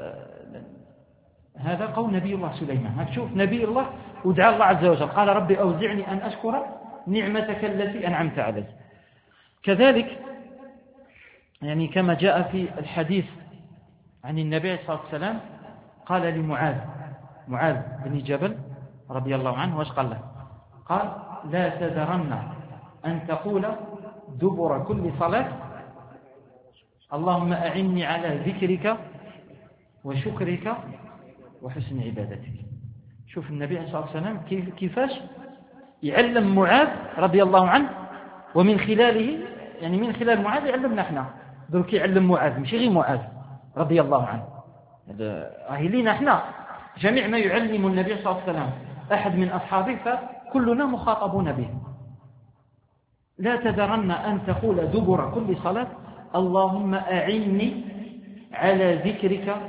A: هذا قول نبي الله سليمان. شوف نبي الله ودعا الله عز وجل قال رب أوزعني أن أشكر نعمتك التي أنعمت علي. كذلك يعني كما جاء في الحديث عن النبي صلى الله عليه وسلم قال لمعاذ معاذ بن جبل رضي الله عنه واش قال له؟ قال لا تذرن أن تقول دبر كل صلاة اللهم أعني على ذكرك وشكرك وحسن عبادتك. شوف النبي صلى الله عليه وسلم كيف كيفاش يعلم معاذ رضي الله عنه ومن خلاله يعني من خلال معاذ يعلمنا احنا. دروك يعلم معاذ مش غير معاذ رضي الله عنه. راهي لينا احنا جميع ما يعلم النبي صلى الله عليه وسلم أحد من أصحابه فكلنا مخاطبون به. لا تذرن أن تقول دبر كل صلاة اللهم أعني على ذكرك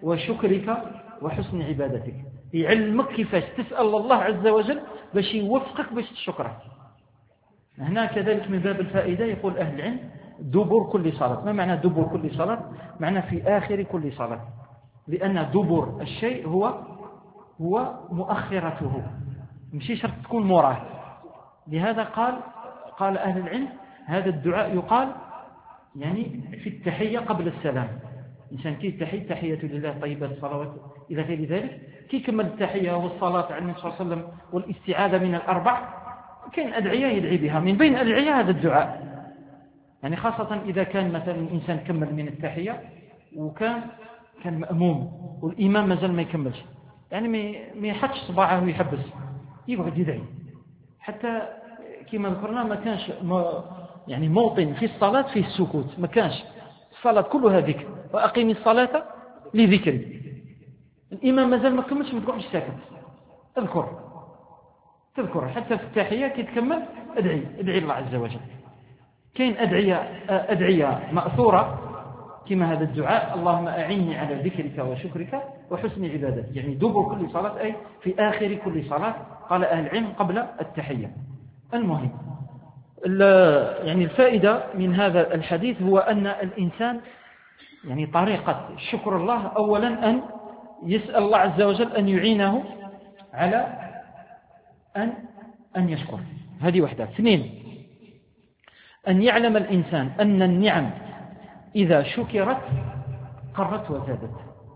A: وشكرك وحسن عبادتك، يعلمك كيفاش تسأل الله عز وجل باش يوفقك باش تشكره. هنا كذلك من باب الفائدة يقول أهل العلم دبر كل صلاة. ما معنى دبر كل صلاة؟ معنى في آخر كل صلاة، لأن دبر الشيء هو هو مؤخرته، مش شرط تكون مراه. لهذا قال قال أهل العلم هذا الدعاء يقال يعني في التحية قبل السلام. إنسان كي تحية تحية لله طيبة الصلوات إلى غير ذلك، كي كمل التحية والصلاة على النبي صلى الله عليه وسلم والاستعاذة من الأربع، كاين أدعية يدعي بها، من بين الأدعية هذا الدعاء. يعني خاصة إذا كان مثلا الإنسان كمل من التحية وكان كان مأموم والإمام مازال ما يكملش، يعني ما يحطش صباعه ويحبس، يقعد يدعي حتى كما ذكرنا ما كانش يعني موطن في الصلاة فيه السكوت، ما كانش الصلاة كلها ذكر، وأقيم الصلاة لذكري. الإمام مازال ما كملش، ما تقعدش ساكت، اذكر تذكر حتى في التحية كي تكمل ادعي ادعي الله عز وجل. كاين أدعية أدعية مأثورة كما هذا الدعاء اللهم أعني على ذكرك وشكرك وحسن عبادتك، يعني دبر كل صلاة أي في آخر كل صلاة، قال أهل العلم قبل التحية. المهم يعني الفائدة من هذا الحديث هو أن الإنسان يعني طريقة شكر الله أولا أن يسأل الله عز وجل أن يعينه على أن أن يشكر، هذه واحدة. اثنين، أن يعلم الإنسان أن النعم إذا شكرت قرت وزادت.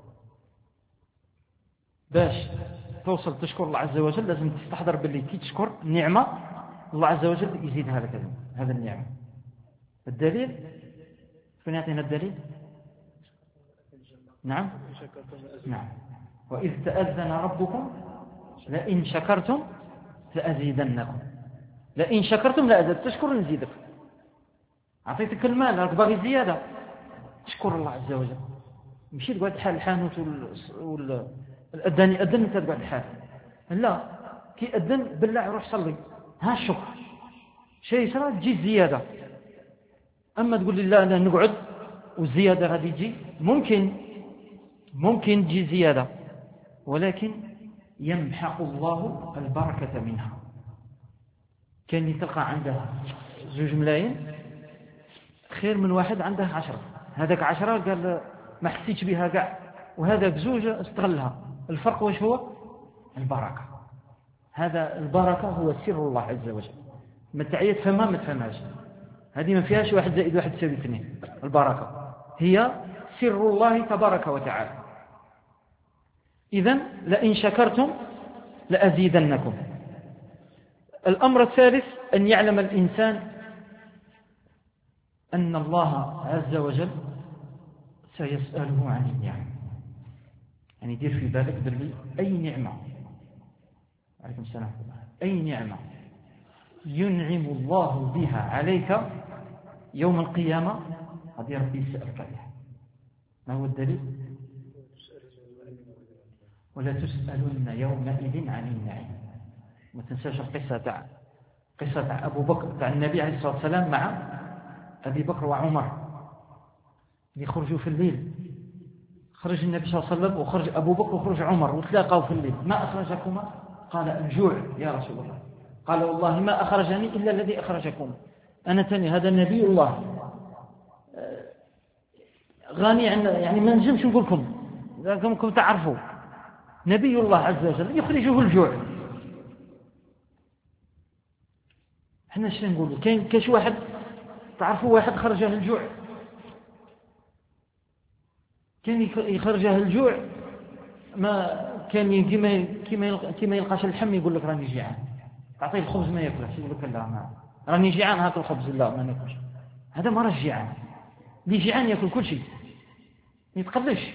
A: باش توصل تشكر الله عز وجل لازم تستحضر باللي كي تشكر النعمة الله عز وجل يزيد هذا هذا النعمة. الدليل فين يعطينا الدليل؟ نعم نعم وإذ تأذن ربكم لئن شكرتم لأزيدنكم، لئن شكرتم لأزيد، تشكر نزيدك. أعطيتك المال راك باغي زيادة، تشكر الله عز وجل، مشي تقعد حال الحانوت والأذان يأذن أنت تقعد حال، لا كي أذن بالله روح صلي، ها الشكر شيء صار تجي زيادة. أما تقول لي لا أنا نقعد والزيادة غادي تجي، ممكن ممكن تجي زيادة، ولكن يمحق الله البركة منها. كان اللي تلقى عنده زوج ملايين خير من واحد عنده عشرة، هذاك عشرة قال ما حسيتش بها كاع، وهذاك زوج استغلها. الفرق واش هو؟ البركة. هذا البركة هو سر الله عز وجل، ما تعيت فما ما تفهمهاش، هذه ما فيهاش واحد زائد واحد تساوي اثنين. البركة هي سر الله تبارك وتعالى. إذن لئن شكرتم لأزيدنكم. الأمر الثالث أن يعلم الإنسان أن الله عز وجل سيسأله عن النعم. يعني دير في بالك باللي أي نعمة، عليكم السلام، أي نعمة ينعم الله بها عليك يوم القيامة هذه ربي يسألك عليها. ما هو الدليل؟ ولا تسألن يومئذ عن النعيم. ما تنساش القصة تاع قصة تاع أبو بكر تاع النبي عليه الصلاة والسلام مع أبي بكر وعمر يخرجوا في الليل. خرج النبي صلى الله عليه وسلم وخرج أبو بكر وخرج عمر وتلاقوا في الليل. ما أخرجكما؟ قال الجوع يا رسول الله. قال والله ما أخرجني إلا الذي أخرجكم، أنا تاني هذا نبي الله غني عن يعني ما نجمش نقول لكم لكم تعرفوا نبي الله عز وجل يخرجه الجوع. احنا شنو نقولوا؟ كاين كاش واحد تعرفوا واحد خرجه الجوع، كان يخرجه الجوع ما كان كيما كيما كيما يلقاش اللحم يقول لك راني جيعان، تعطيه الخبز ما ياكلش، يقول لك لا ما راني جيعان هاك الخبز، لا ما ناكلش. هذا ما راهش جيعان، اللي جيعان ياكل كل شيء ما يتقلش.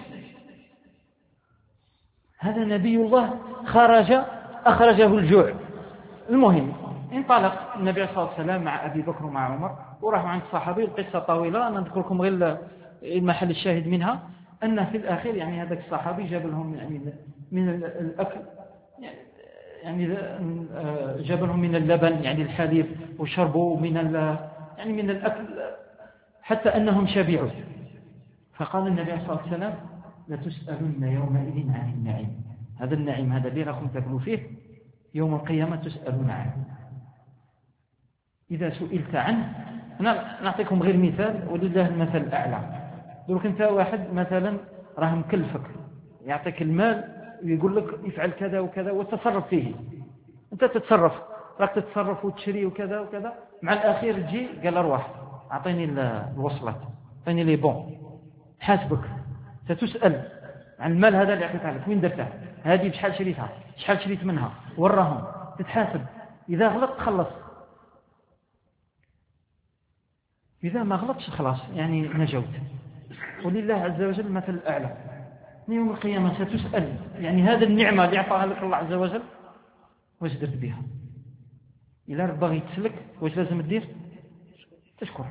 A: هذا نبي الله خرج أخرجه الجوع. المهم انطلق النبي صلى الله عليه وسلم مع أبي بكر ومع عمر وراحوا عند الصحابي. القصة طويلة أنا أذكر لكم غير المحل الشاهد منها، أن في الأخير يعني هذاك الصحابي جاب لهم يعني من الأكل، يعني جاب لهم من اللبن يعني الحليب وشربوا من يعني من الأكل حتى أنهم شبعوا. فقال النبي صلى الله عليه وسلم لتسألن يومئذ عن النعيم. هذا النعيم هذا اللي راكم تاكلوا فيه يوم القيامة تسألون عنه. إذا سئلت عنه، أنا نعطيكم غير مثال ولله المثل الأعلى. دروك أنت واحد مثلا راه مكلفك يعطيك المال ويقول لك افعل كذا وكذا وتصرف فيه، أنت تتصرف، راك تتصرف وتشري وكذا وكذا، مع الأخير تجي قال أرواح أعطيني الوصلات، أعطيني لي بون، حاسبك، ستسأل عن المال هذا اللي أعطيتها لك، وين درته، هذه بشحال شريتها، شحال شريت منها، وراهم، تتحاسب. إذا غلط تخلص، إذا ما غلطش خلاص يعني نجوت. ولله عز وجل المثل الأعلى. يوم القيامة ستسأل، يعني هذا النعمة اللي أعطاها لك الله عز وجل واش درت بها؟ إلا باغي تسلك واش لازم تدير؟ تشكر.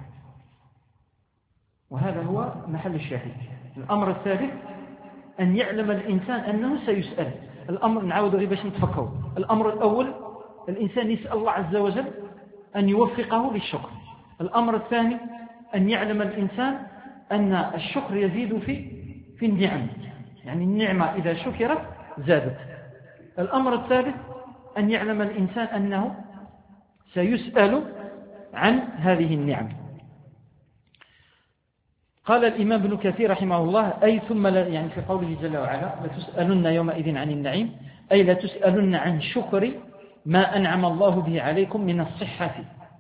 A: وهذا هو محل الشاهد. الأمر الثالث أن يعلم الإنسان أنه سيسأل. الأمر نعاود غير باش نتفكروا. الأمر الأول الإنسان يسأل الله عز وجل أن يوفقه للشكر. الأمر الثاني أن يعلم الإنسان أن الشكر يزيد في في النعم، يعني النعمة إذا شكرت زادت. الأمر الثالث أن يعلم الإنسان أنه سيسأل عن هذه النعم. قال الإمام ابن كثير رحمه الله أي ثم يعني في قوله جل وعلا لتسألن يومئذ عن النعيم، أي لتسألن عن شكر ما أنعم الله به عليكم من الصحة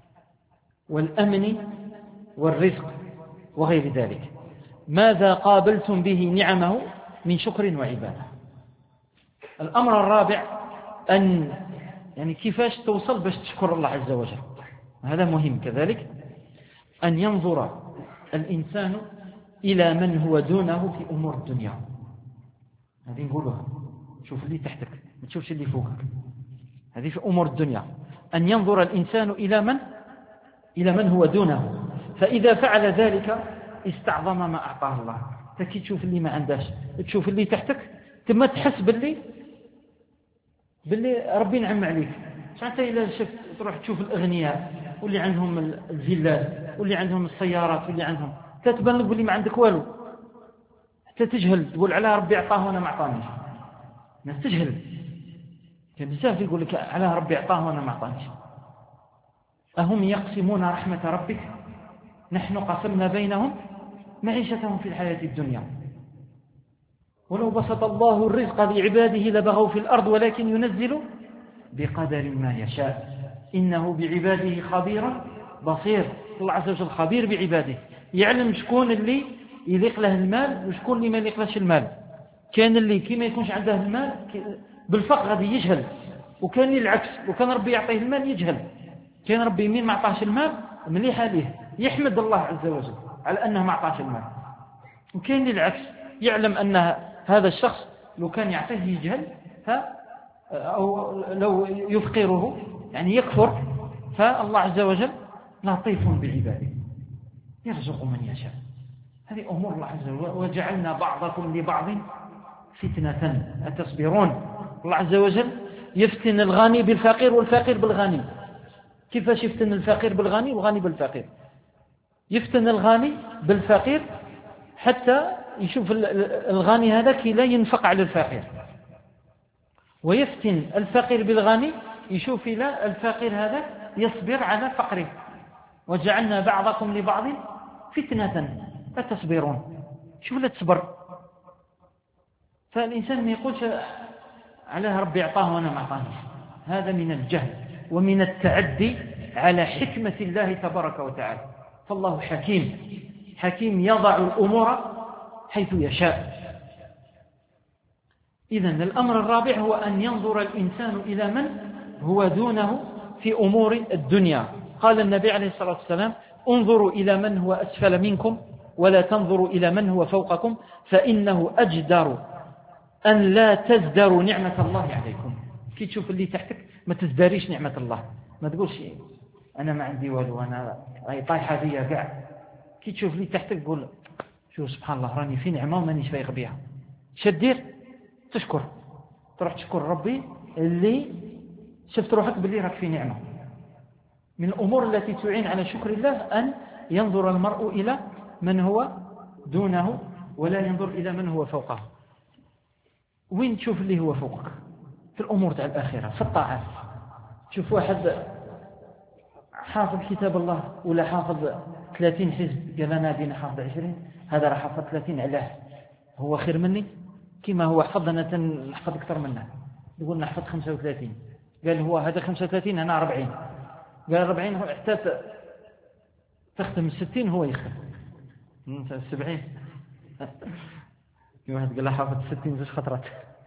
A: والأمن والرزق وغير ذلك، ماذا قابلتم به نعمه من شكر وعبادة. الأمر الرابع أن يعني كيفاش توصل باش تشكر الله عز وجل، هذا مهم كذلك. أن ينظر الإنسان إلى من هو دونه في أمور الدنيا. هذه نقولها، شوف اللي تحتك ما تشوفش اللي فوقك، هذه في أمور الدنيا. أن ينظر الإنسان إلى من إلى من هو دونه، فإذا فعل ذلك استعظم ما أعطاه الله. تكي تشوف اللي ما عندهش، تشوف اللي تحتك، ثم تحس باللي باللي ربي نعم عليك. حتى إذا شفت تروح تشوف الأغنياء واللي عندهم الفيلات واللي عندهم السيارات واللي عندهم، تتبان لك باللي ما عندك والو، حتى تجهل تقول على ربي أعطاه وأنا ما أعطانيش. الناس تجهل، كان بزاف يقول لك على ربي أعطاه وأنا ما أعطانيش. أهم يقسمون رحمة ربك نحن قسمنا بينهم معيشتهم في الحياة الدنيا ولو بسط الله الرزق لعباده لبغوا في الأرض ولكن ينزل بقدر ما يشاء إنه بعباده خبير بصير. الله عز وجل خبير بعباده، يعلم شكون اللي يليق له المال وشكون اللي ما يليق لهش المال. كان اللي كي ما يكونش عنده المال بالفقر غادي يجهل، وكان العكس، وكان ربي يعطيه المال يجهل. كان ربي مين ما عطاش المال مليح عليه يحمد الله عز وجل على أنه ما عطاش المال، وكان العكس يعلم أن هذا الشخص لو كان يعطيه يجهل أو لو يفقره يعني يكفر، فالله عز وجل لطيف بعباده يرزق من يشاء. هذه أمور الله عز وجل. وجعلنا بعضكم لبعض فتنة أتصبرون. الله عز وجل يفتن الغني بالفقير والفقير بالغني. كيفاش يفتن الفقير بالغني والغني بالفقير؟ يفتن الغني بالفقير حتى يشوف الغني هذا كي لا ينفق على الفقير، ويفتن الفقير بالغني يشوف لا الفقير هذا يصبر على فقره. وجعلنا بعضكم لبعض فتنة أتصبرون. شوف لا تصبر. فالإنسان ما يقولش على ربي أعطاه وأنا ما أعطانيش، هذا من الجهل ومن التعدي على حكمة الله تبارك وتعالى. فالله حكيم حكيم يضع الأمور حيث يشاء. إذن الأمر الرابع هو أن ينظر الإنسان إلى من هو دونه في أمور الدنيا. قال النبي عليه الصلاة والسلام انظروا إلى من هو أسفل منكم ولا تنظروا إلى من هو فوقكم فإنه أجدر أن لا تزدروا نعمة الله عليكم. كي تشوف اللي تحتك ما تزدريش نعمة الله، ما تقولش أنا ما عندي والو أنا راهي طايحة بيا كاع. كي تشوف اللي تحتك قول شوف سبحان الله راني في نعمة ومانيش فايق بها. شدير تشكر، تروح تشكر ربي اللي شفت روحك باللي راك في نعمة. من الأمور التي تعين على شكر الله أن ينظر المرء إلى من هو دونه ولا ينظر إلى من هو فوقه. وين تشوف اللي هو فوقك؟ في الأمور تاع الآخرة، في الطاعات. تشوف واحد حافظ كتاب الله ولا حافظ ثلاثين حزب، قال أنا دينا حافظ عشرين، هذا راح حافظ ثلاثين، علاه هو خير مني؟ كما هو حفظ أنا نحفظ أكثر منه، يقول نحفظ خمسة وثلاثين، قال هو هذا خمسة وثلاثين أنا أربعين، قال أربعين حتى تختم الستين هو يختم أنت السبعين. واحد قال له حافظ الستين زوج خطرات.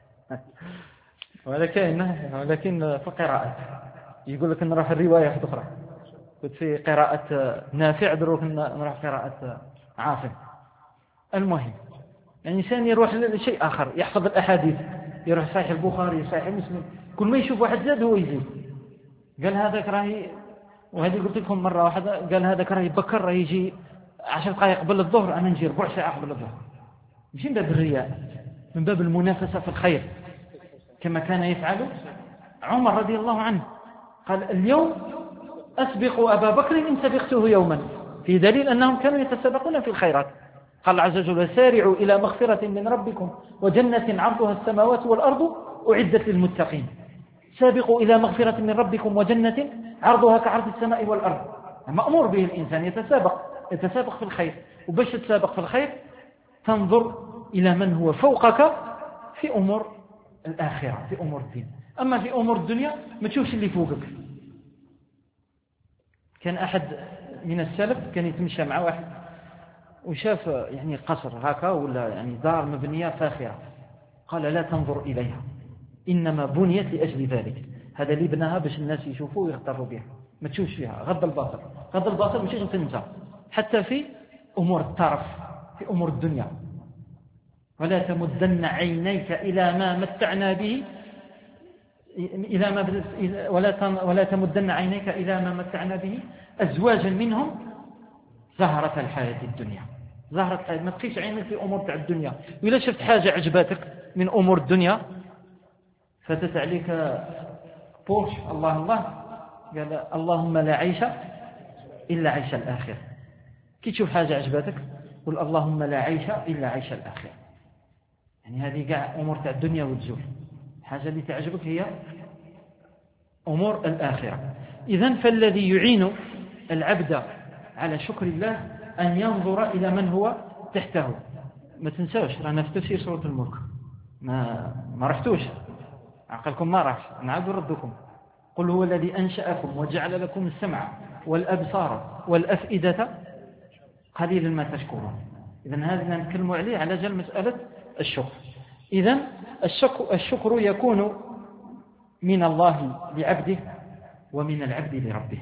A: ولكن ولكن في القراءات يقول لك نروح الرواية واحدة أخرى، كنت في قراءة نافع دروك نروح قراءة عاصم. المهم يعني إنسان يروح لشيء آخر، يحفظ الأحاديث، يروح صحيح البخاري صحيح مسلم، كل ما يشوف واحد زاد هو يزيد. قال هذاك راهي، وهذه قلت لكم مرة واحدة، قال هذاك راهي بكر راه يجي عشر دقائق قبل الظهر، أنا نجي ربع ساعة قبل الظهر، مش من باب الرياء، من باب المنافسة في الخير، كما كان يفعل عمر رضي الله عنه. قال اليوم أسبق أبا بكر إن سبقته يوما، في دليل أنهم كانوا يتسابقون في الخيرات. قال عز وجل سارعوا إلى مغفرة من ربكم وجنة عرضها السماوات والأرض أعدت للمتقين. سابقوا إلى مغفرة من ربكم وجنة عرضها كعرض السماء والأرض. مأمور به الإنسان يتسابق يتسابق في الخير، وباش تتسابق في الخير تنظر إلى من هو فوقك في أمور الآخرة، في أمور الدين. أما في أمور الدنيا ما تشوفش اللي فوقك. كان أحد من السلف كان يتمشى مع واحد وشاف يعني قصر هكا ولا يعني دار مبنية فاخرة، قال لا تنظر إليها، إنما بنيت لأجل ذلك، هذا اللي بناها باش الناس يشوفوا ويغتروا بها، ما تشوفش فيها، غض البصر. غض البصر مش تنسى حتى في أمور الطرف، في أمور الدنيا. ولا تمدن عينيك إلى ما متعنا به إلى ما ولا ولا تمدن عينيك إلى ما متعنا به أزواجا منهم زهرة الحياة الدنيا. زهرة الحياة، ما تقيش عينك في أمور تاع الدنيا. وإذا شفت حاجة عجبتك من أمور الدنيا فتت عليك بورش، الله الله، قال اللهم لا عيش إلا عيش الآخر. كي تشوف حاجة عجبتك قل اللهم لا عيش إلا عيش الآخر. يعني هذه قاع أمور تاع الدنيا وتزول، حاجة اللي تعجبك هي أمور الآخرة. إذن فالذي يعين العبد على شكر الله أن ينظر إلى من هو تحته. ما تنسوش رانا في تفسير سورة الملك، ما ما رحتوش عقلكم، ما راح نعود ردكم. قل هو الذي أنشأكم وجعل لكم السمع والأبصار والأفئدة قليلا ما تشكرون. إذن هذا نتكلم عليه على جل مسألة الشكر. إذن الشكر, الشكر يكون من الله لعبده ومن العبد لربه.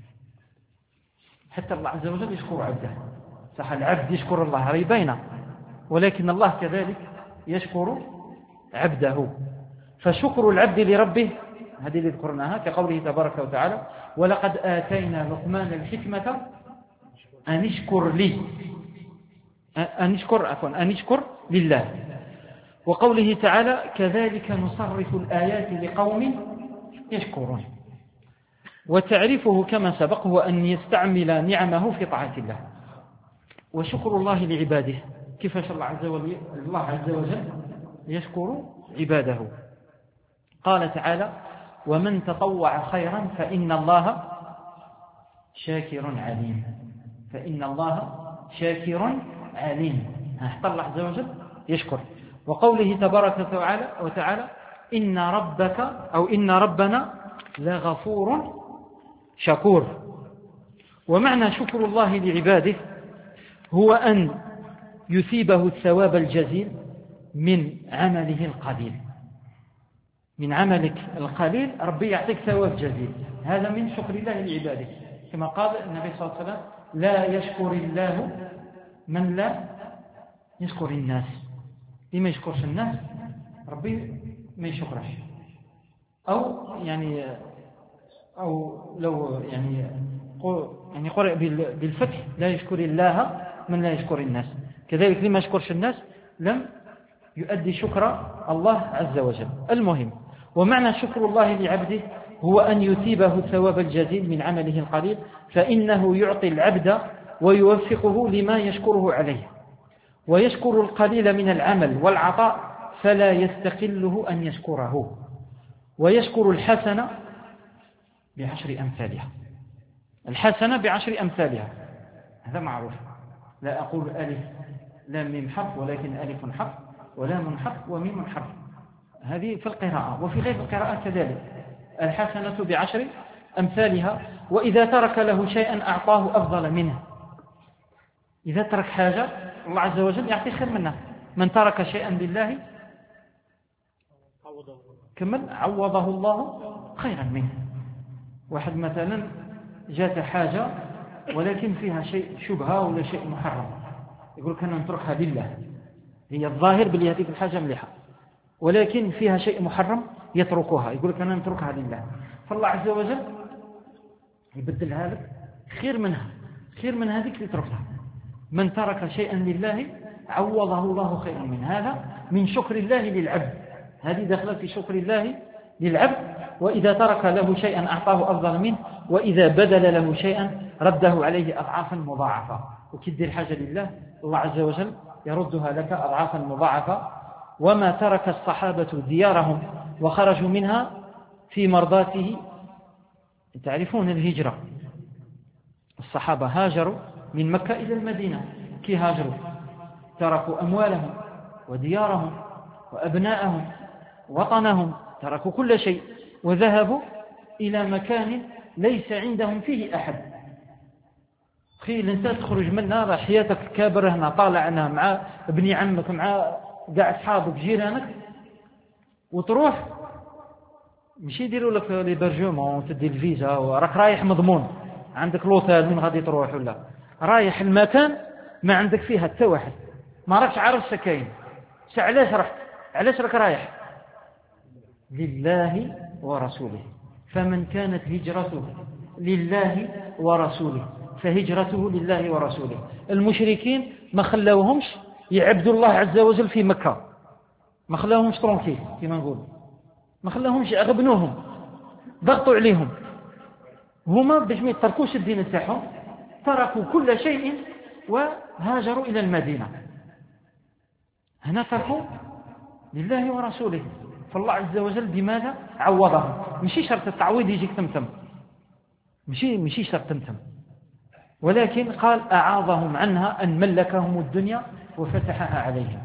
A: حتى الله عز وجل يشكر عبده، صح العبد يشكر الله ريبينا، ولكن الله كذلك يشكر عبده. فشكر العبد لربه هذه اللي ذكرناها كقوله تبارك وتعالى ولقد آتينا لقمان الحكمة أن اشكر لي، أن اشكر عفوا أن اشكر لله. وقوله تعالى كذلك نصرف الآيات لقوم يشكرون. وتعرفه كما سبق هو أن يستعمل نعمه في طاعة الله. وشكر الله لعباده، كيف الله عز وجل الله عز وجل يشكر عباده. قال تعالى ومن تطوع خيرا فإن الله شاكر عليم، فإن الله شاكر عليم. حتى الله عز وجل يشكر. وقوله تبارك وتعالى إن ربك أو إن ربنا لغفور شكور. ومعنى شكر الله لعباده هو أن يثيبه الثواب الجزيل من عمله القليل. من عملك القليل ربي يعطيك ثواب جزيل، هذا من شكر الله لعباده. كما قال النبي صلى الله عليه وسلم لا يشكر الله من لا يشكر الناس. لما يشكرش الناس ربي ما يشكرش. أو يعني أو لو يعني يعني قرئ بالفتح لا يشكر الله من لا يشكر الناس. كذلك لما يشكرش الناس لم يؤدي شكر الله عز وجل. المهم ومعنى شكر الله لعبده هو أن يثيبه الثواب الجزيل من عمله القليل، فإنه يعطي العبد ويوفقه لما يشكره عليه. ويشكر القليل من العمل والعطاء فلا يستقله أن يشكره، ويشكر الحسنة بعشر أمثالها. الحسنة بعشر أمثالها هذا معروف، لا أقول ألف لام ميم حرف، ولكن ألف حرف ولام حرف وميم حرف، هذه في القراءة. وفي غير القراءة كذلك، الحسنة بعشر أمثالها. وإذا ترك له شيئا أعطاه أفضل منه. إذا ترك حاجة الله عز وجل يعطي خير منها. من ترك شيئا لله كمل عوضه الله خيرا منه. واحد مثلا جات حاجة ولكن فيها شيء شبهة ولا شيء محرم، يقول كنا نتركها لله، هي الظاهر بلي هذيك الحاجة مليحة ولكن فيها شيء محرم يتركها، يقول كنا نتركها لله، فالله عز وجل يبدلها لك خير منها، خير من هذيك اللي تركها. من ترك شيئا لله عوضه الله خيرا منه. هذا من شكر الله للعبد، هذه داخله في شكر الله للعبد. وإذا ترك له شيئا أعطاه أفضل منه، وإذا بدل له شيئا رده عليه أضعافا مضاعفة. وكدير حاجة لله الله عز وجل يردها لك أضعافا مضاعفة. وما ترك الصحابة ديارهم وخرجوا منها في مرضاته. تعرفون الهجرة، الصحابة هاجروا من مكة إلى المدينة. كي هاجروا تركوا أموالهم وديارهم وأبناءهم وطنهم، تركوا كل شيء وذهبوا إلى مكان ليس عندهم فيه أحد. تخيل أنت تخرج منها حياتك كابر هنا طالع عنها مع ابن عمك مع قاعد أصحابك جيرانك، وتروح مش يديروا لك ليبرجمون وتدي الفيزا وراك رايح مضمون عندك لوتيل من غادي تروح، ولا رايح المكان ما عندك فيها حتى واحد، ما راكش عارف سكاين. علاش رحت؟ علاش راك رايح؟ لله ورسوله. فمن كانت هجرته لله ورسوله فهجرته لله ورسوله. المشركين ما خلاوهمش يعبدوا الله عز وجل في مكة، ما خلاوهمش ترونكيل كما نقول، ما خلاوهمش يغبنوهم، ضغطوا عليهم. هما باش ما يتركوش الدين تاعهم تركوا كل شيء وهاجروا إلى المدينة. هنا تركوا لله ورسوله، فالله عز وجل بماذا عوضهم؟ مشي شرط التعويض يجيك تمتم، مشي مشي شرط تمتم، ولكن قال أعاضهم عنها أن ملكهم الدنيا وفتحها عليهم.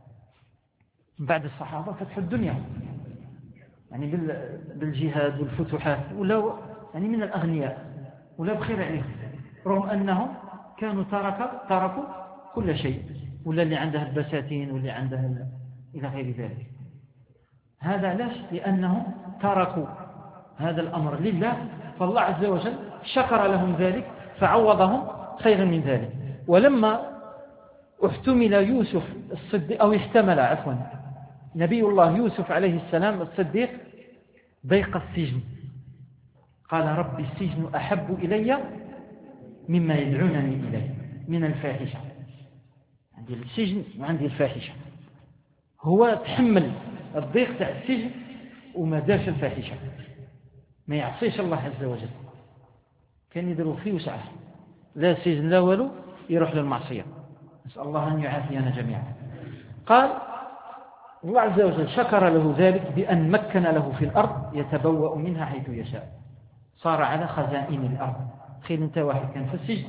A: بعد الصحابة فتحوا الدنيا يعني بالجهاد والفتوحات، ولا يعني من الأغنياء ولا بخير عليهم، رغم أنهم كانوا ترك تركوا كل شيء، ولا اللي عنده البساتين واللي عنده إلى غير ذلك. هذا علاش؟ لأنهم تركوا هذا الأمر لله، فالله عز وجل شكر لهم ذلك فعوضهم خيرا من ذلك. ولما احتمل يوسف الصديق أو احتمل عفوا نبي الله يوسف عليه السلام الصديق ضيق السجن، قال ربي السجن أحب إلي مما يدعونني إليه من الفاحشة. عندي السجن وعندي الفاحشة، هو تحمل الضيق تاع السجن وما دارش الفاحشة، ما يعصيش الله عز وجل، كان يديروا فيه وسعه، لا سجن لا ولو، يروح للمعصية. نسأل الله أن يعافينا جميعا. قال الله عز وجل شكر له ذلك بأن مكن له في الأرض يتبوأ منها حيث يشاء، صار على خزائن الأرض. تخيل أنت واحد كان في السجن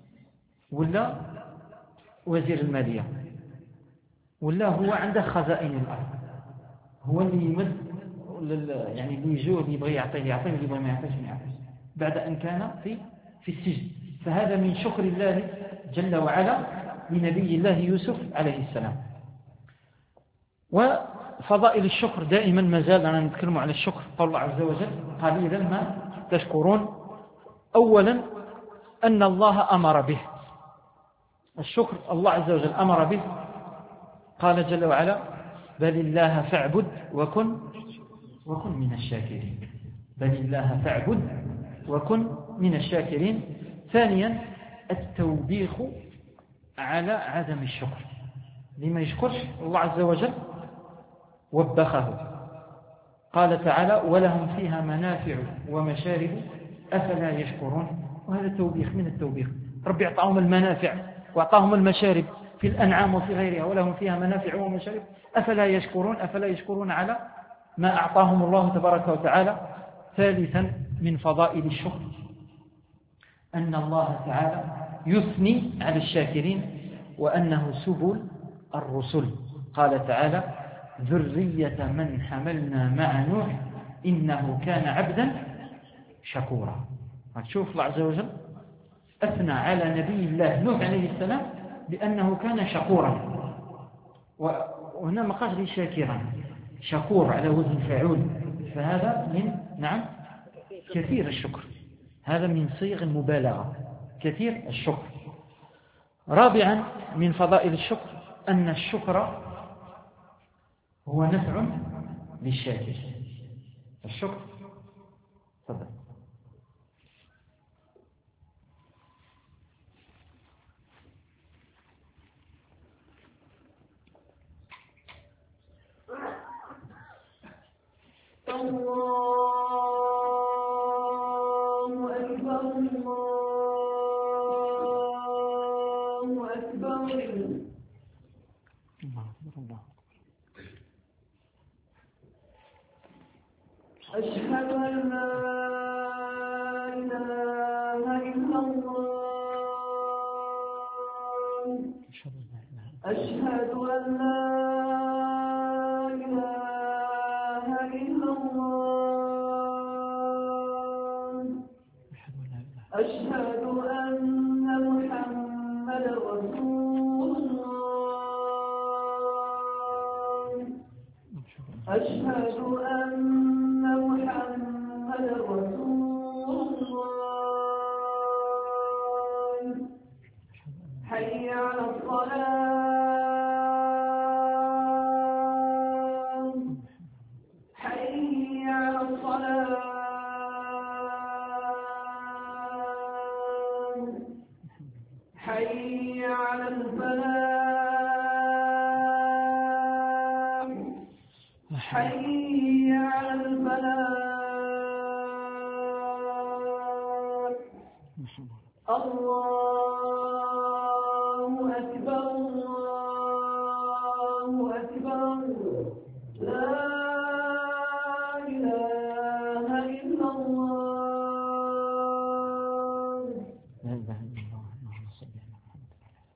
A: ولا وزير المالية ولا هو عنده خزائن الأرض، هو اللي يمد يعني اللي يجوه اللي يبغي يعطيه يعطيه، اللي يبغي ما يعطيش ما يعطيش، بعد أن كان في في السجن. فهذا من شكر الله جل وعلا لنبي الله يوسف عليه السلام. وفضائل الشكر دائما ما زال أنا نتكلم على الشكر. قال الله عز وجل قليلا ما تشكرون. أولا أن الله أمر به الشكر، الله عز وجل أمر به، قال جل وعلا بل الله فاعبد وكن وكن من الشاكرين. بل الله فاعبد وكن من الشاكرين. ثانيا التوبيخ على عدم الشكر، لما يشكرش الله عز وجل وبخه. قال تعالى ولهم فيها منافع ومشارب أفلا يشكرون. وهذا توبيخ من التوبيخ، ربي أعطاهم المنافع وأعطاهم المشارب، في الأنعام وفي غيرها ولهم فيها منافع ومشارب أفلا يشكرون أفلا يشكرون على ما أعطاهم الله تبارك وتعالى. ثالثا من فضائل الشكر أن الله تعالى يثني على الشاكرين وأنه سبل الرسل. قال تعالى ذرية من حملنا مع نوح إنه كان عبدا شكورا. تشوف الله عز وجل أثنى على نبي الله نوح عليه السلام بأنه كان شكورا، وهنا ما قالش لي شاكرا، شكور على وزن فاعول، فهذا من نعم كثير الشكر، هذا من صيغ المبالغة كثير الشكر. رابعا من فضائل الشكر أن الشكر هو نفع للشاكر. الشكر تفضل.
B: الله أكبر الله أكبر. أشهد أن لا إله إلا الله. أشهد أن لا أشهد أن محمدا رسول الله. أشهد أن محمدا رسول الله. حي على الصلاة. حي على الصلاة. حي على الفلاح. حي على الفلاح. الله أكبر الله أكبر. لا إله إلا الله.
A: لا إله إلا الله. اللهم صل على محمد.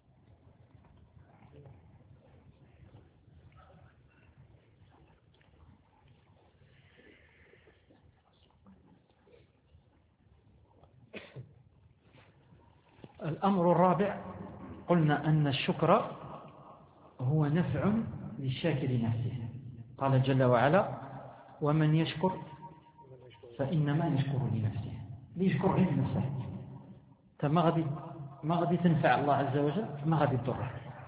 A: الأمر الرابع قلنا أن الشكر هو نفع للشاكر نفسه. قال جل وعلا ومن يشكر فإنما يشكر لنفسه. ليشكر غير نفسه، ما غادي ما غادي تنفع الله عز وجل، ما غادي تضره.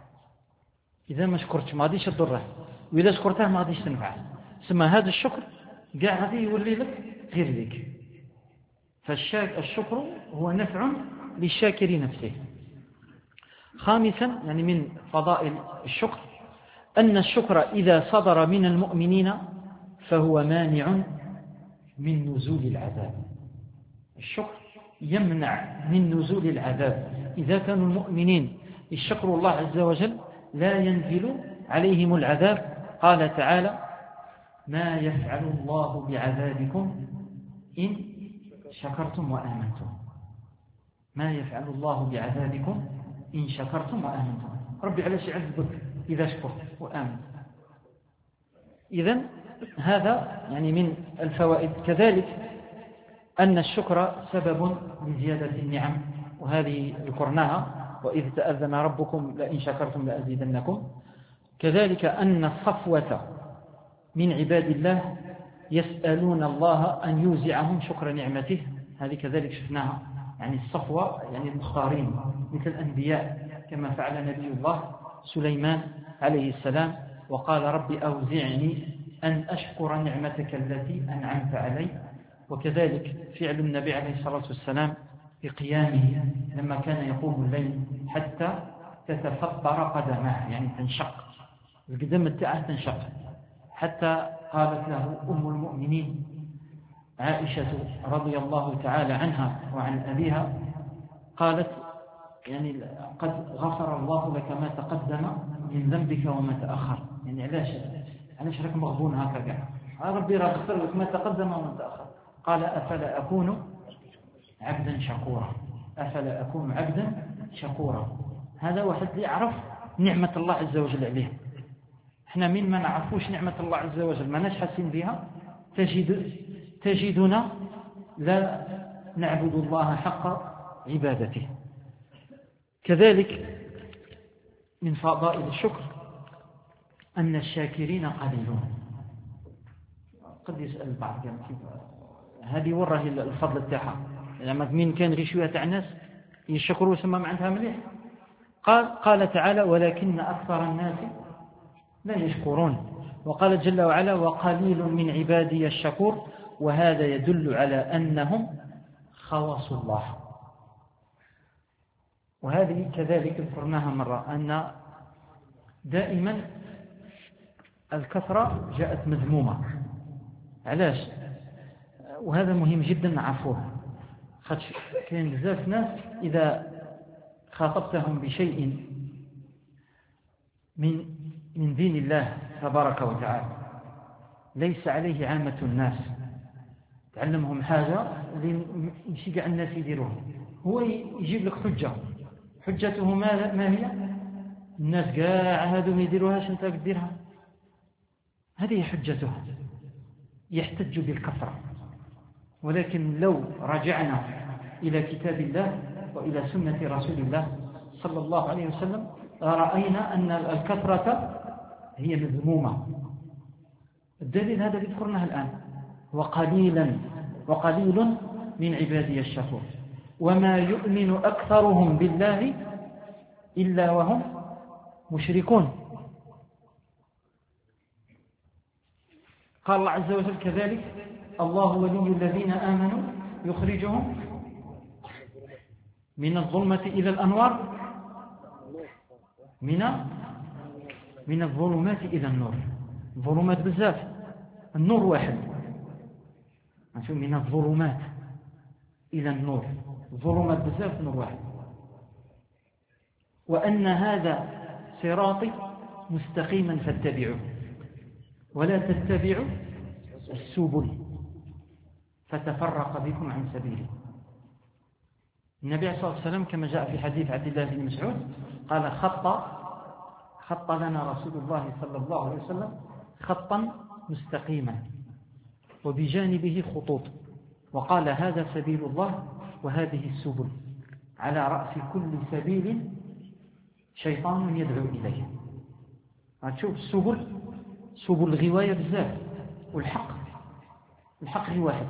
A: إذا ما شكرتش ما غاديش تضره، وإذا شكرته ما غاديش تنفعه. سما هذا الشكر كاع غادي يولي لك غير لك. فالشكر هو نفع للشاكر نفسه. خامسا يعني من فضائل الشكر أن الشكر إذا صدر من المؤمنين فهو مانع من نزول العذاب. الشكر يمنع من نزول العذاب. إذا كانوا المؤمنين الشكر الله عز وجل لا ينزل عليهم العذاب. قال تعالى ما يفعل الله بعذابكم إن شكرتم وآمنتم. ما يفعل الله بعذابكم إن شكرتم وآمنتم. ربي علاش يعذبك إذا شكرت وآمنت؟ إذن هذا يعني من الفوائد. كذلك أن الشكر سبب لزيادة النعم، وهذه ذكرناها وإذ تأذن ربكم لئن شكرتم لأزيدنكم. كذلك أن الصفوة من عباد الله يسألون الله أن يوزعهم شكر نعمته. هذه كذلك شفناها، يعني الصفوة يعني المختارين مثل الأنبياء، كما فعل نبي الله سليمان عليه السلام وقال رب أوزعني أن أشكر نعمتك التي أنعمت علي. وكذلك فعل النبي عليه الصلاة والسلام بقيامه لما كان يقوم الليل حتى تتفطر قدماه، يعني تنشق القدم تاعه تنشق، حتى قالت له أم المؤمنين عائشة رضي الله تعالى عنها وعن أبيها، قالت يعني قد غفر الله لك ما تقدم من ذنبك وما تأخر. يعني علاش علاش راك مغبون هكا كاع؟ ربي راه غفر لك ما تقدم وما تأخر. قال أفلا أكون عبدا شكورا، أفلا أكون عبدا شكورا. هذا واحد اللي يعرف نعمة الله عز وجل عليه. احنا من ما نعرفوش نعمة الله عز وجل ما ناش حاسين بها تجد تجدنا لا نعبد الله حق عبادته. كذلك من فضائل الشكر أن الشاكرين قليلون. قد يسأل البعض هذه وراه الفضل تاعها، لما من كان غير شويه تاع الناس يشكروا ثم ما عندها مليح. قال قال تعالى ولكن أكثر الناس لا يشكرون. وقال جل وعلا وقليل من عبادي الشكور، وهذا يدل على أنهم خواص الله. وهذه كذلك ذكرناها مرة أن دائما الكثرة جاءت مذمومة. علاش؟ وهذا مهم جدا نعرفوه. كاين بزاف ناس إذا خاطبتهم بشيء من من دين الله تبارك وتعالى ليس عليه عامة الناس، تعلمهم حاجة اللي ماشي كاع الناس يديروها، هو يجيب لك حجة. حجته ما هي؟ الناس كاع هادو ما يديروهاش انت تديرها. هذه حجته، يحتج بالكثرة. ولكن لو رجعنا إلى كتاب الله وإلى سنة رسول الله صلى الله عليه وسلم رأينا أن الكثرة هي مذمومة. الدليل هذا اللي ذكرناه الآن، وقليلا وقليل من عبادي الشكور وما يؤمن أكثرهم بالله إلا وهم مشركون. قال الله عز وجل كذلك الله ولي الذين آمنوا يخرجهم من الظلمة إلى الأنوار من من الظلمات إلى النور. الظلمات بزاف، النور واحد. من الظلمات إلى النور، الظلمات بزاف، النور واحد. وأن هذا صراطي مستقيما فاتبعوه ولا تتبعوا السبل فتفرق بكم عن سبيله. النبي صلى الله عليه وسلم كما جاء في حديث عبد الله بن مسعود قال خط خط لنا رسول الله صلى الله عليه وسلم خطا مستقيما وبجانبه خطوط، وقال هذا سبيل الله وهذه السبل، على رأس كل سبيل شيطان يدعو إليه. هتشوف السبل سبل الغواية بزاف، والحق الحق هي واحد.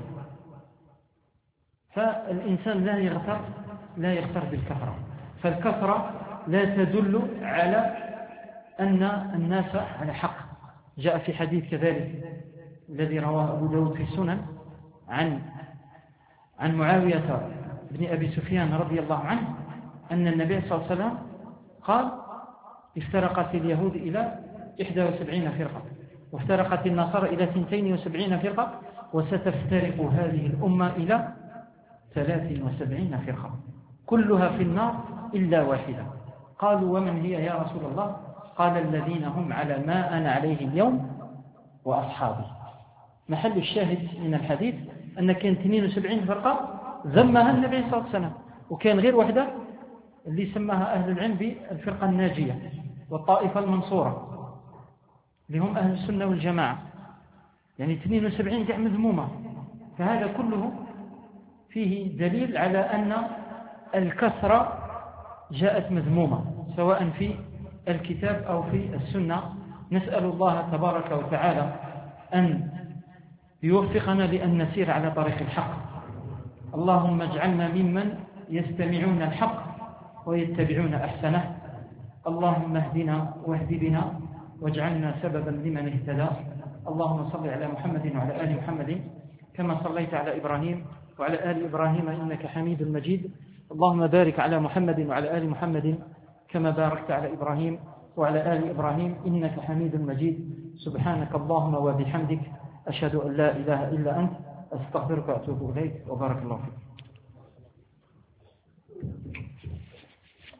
A: فالإنسان لا يغتر لا يغتر بالكثرة، فالكثرة لا تدل على أن الناس على حق. جاء في حديث كذلك الذي رواه أبو داود في السنن عن عن معاوية بن أبي سفيان رضي الله عنه أن النبي صلى الله عليه وسلم قال افترقت اليهود إلى إحدى وسبعين فرقة وافترقت النصارى إلى اثنتين وسبعين فرقة وستفترق هذه الأمة إلى ثلاث وسبعين فرقة كلها في النار إلا واحدة. قالوا ومن هي يا رسول الله؟ قال الذين هم على ما أنا عليه اليوم وأصحابي. محل الشاهد من الحديث أن كان اثنين وسبعين فرقة ذمها النبي صلى الله عليه وسلم، وكان غير واحدة اللي سماها أهل العلم بالفرقة الناجية والطائفة المنصورة اللي هم أهل السنة والجماعة. يعني اثنين وسبعين كاع مذمومة. فهذا كله فيه دليل على أن الكثرة جاءت مذمومة سواء في الكتاب أو في السنة. نسأل الله تبارك وتعالى أن يوفقنا لأن نسير على طريق الحق. اللهم اجعلنا ممن يستمعون الحق ويتبعون أحسنه. اللهم اهدنا واهد بنا واجعلنا سببا لمن اهتدى. اللهم صل على محمد وعلى آل محمد كما صليت على إبراهيم وعلى آل إبراهيم إنك حميد مجيد. اللهم بارك على محمد وعلى آل محمد كما باركت على إبراهيم وعلى آل إبراهيم إنك حميد مجيد. سبحانك اللهم وبحمدك أشهد أن لا إله إلا أنت أستغفرك وأتوب إليك وبارك الله فيك.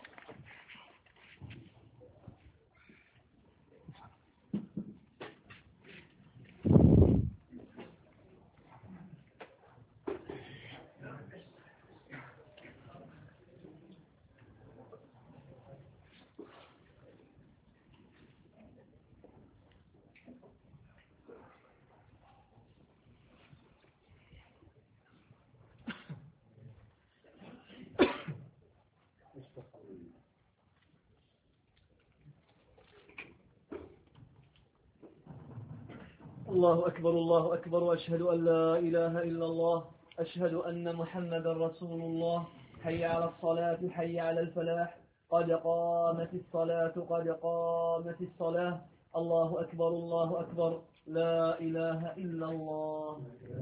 C: الله أكبر الله أكبر وأشهد أن لا إله إلا الله أشهد أن محمدا رسول الله حي على الصلاة حي على الفلاح قد قامت الصلاة قد قامت الصلاة الله أكبر الله أكبر لا إله إلا الله.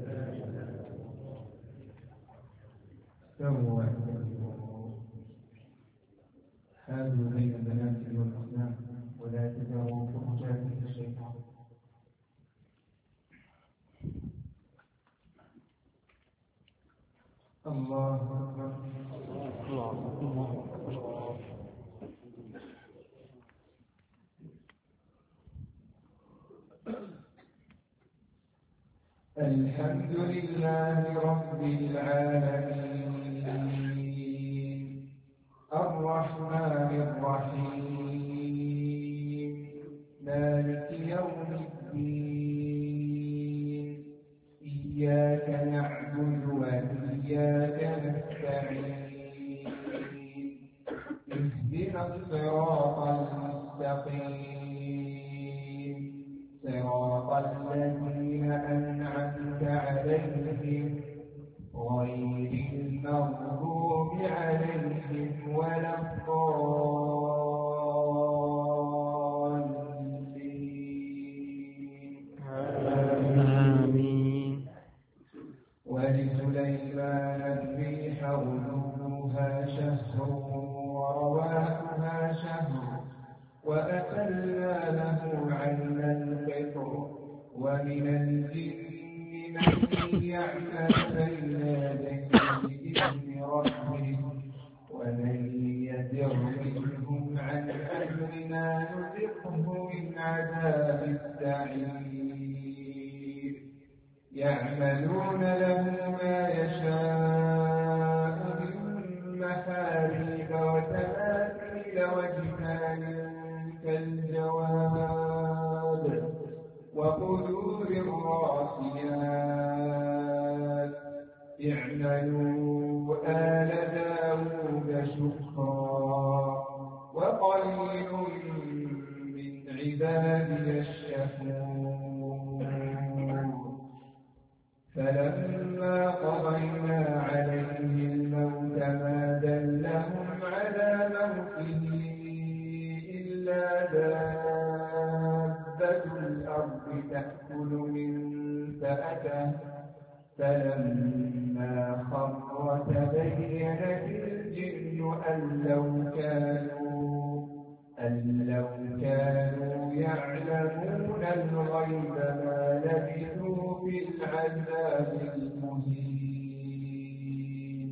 D: استووا هذا بين البنات والإسلام ولا تدعوا فرجات الشيطان. الله أكبر
A: الله أكبر.
D: الحمد لله رب العالمين الرحمن الرحيم مالك يوم الدين إياك نعبد وإياك نستعين اهدنا الصراط المستقيم صراط الذين أنعمت عليهم غير المغضوب عليهم ولا الضالين.
A: آمين.
D: ولسليمان الريح غدوها شهر ورواحها شهر وأسلنا له عين القطر ومن الجن من يعمل بين يديه بإذن ربه ومن يزغ منهم عن أمرنا نذقه من عذاب السعير يعملون له ما يشاء من محاريب وتماثيل وجفان كالجواب وقدور الراسيات اعملوا آل داود شكرا وقليل من عبادي الشكور. فلما قضينا عليه الموت ما دلهم على موته إلا دابة الأرض تأكل من سأته فلما خر تبينت الجن أن لو كانوا أن لو كانوا يعلمون الغيب ما لبثوا في العذاب المهين.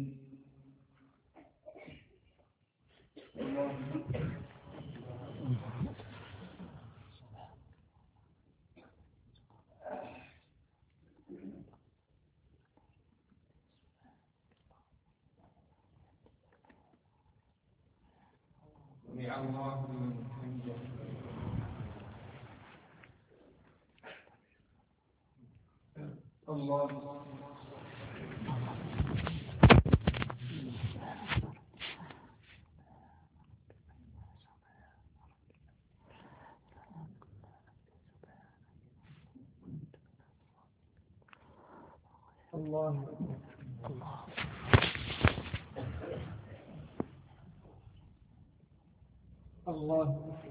D: سمع الله لمن حمده. الله الله الله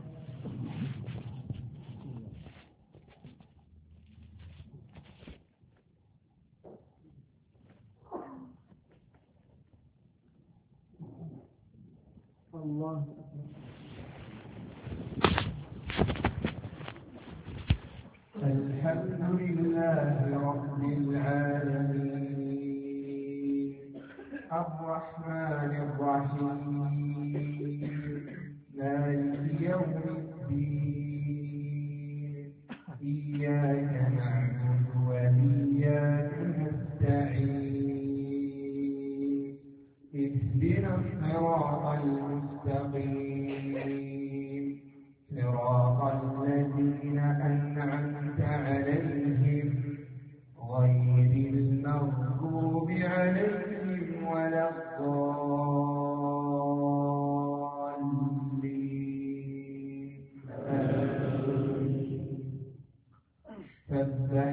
D: الله الحمد لله رب العالمين الرحمن الرحيم مالك يوم الدين إياك نعبد وإياك نستعين اهدنا الصراط المستقيم صراط الذين أنعمت عليهم غير المغضوب عليهم ولا الضالين. سبح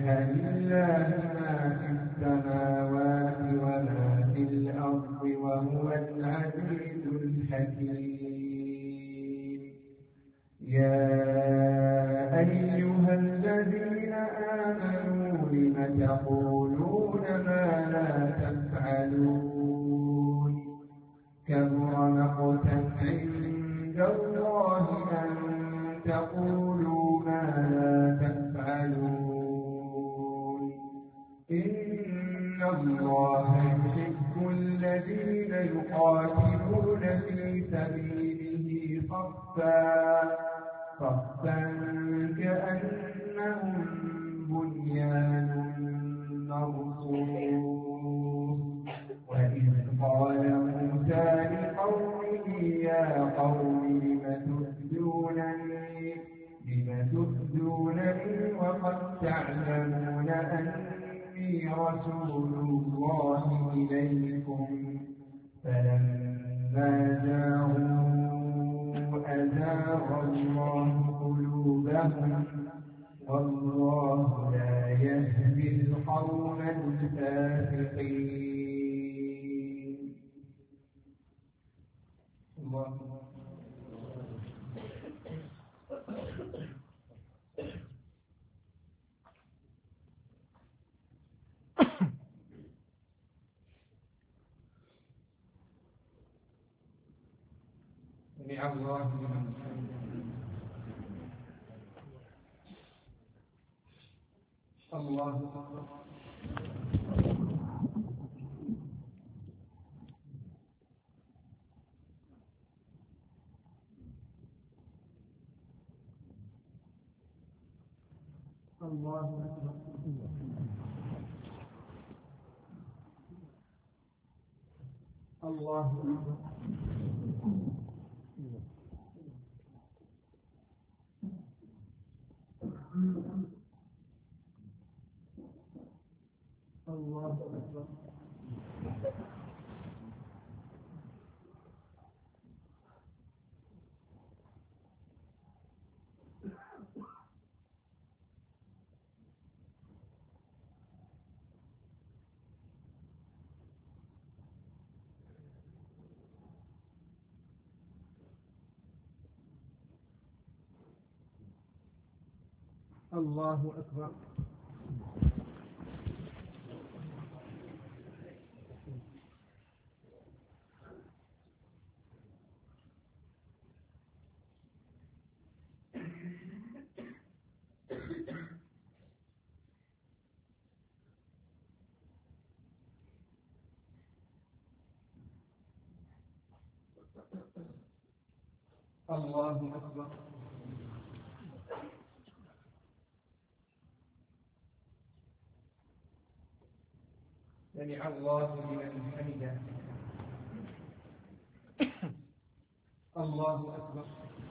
D: الله يحب الذين يقاتلون في سبيله صفا صفا كأنهم بنيان مرصوص وإذ قال موسى لقومه يا قوم لم تؤذونني لم تؤذونني وقد تعلمون أني رسول الله إليكم فلما زاغوا أزاغ الله قلوبهم والله لا يهدي القوم الفاسقين. الله سمع الله لمن حمده. الله أكبر. الله أكبر. الله أكبر. الله أكبر. الله أكبر. الله أكبر. سمع الله لمن حمده. الله أكبر.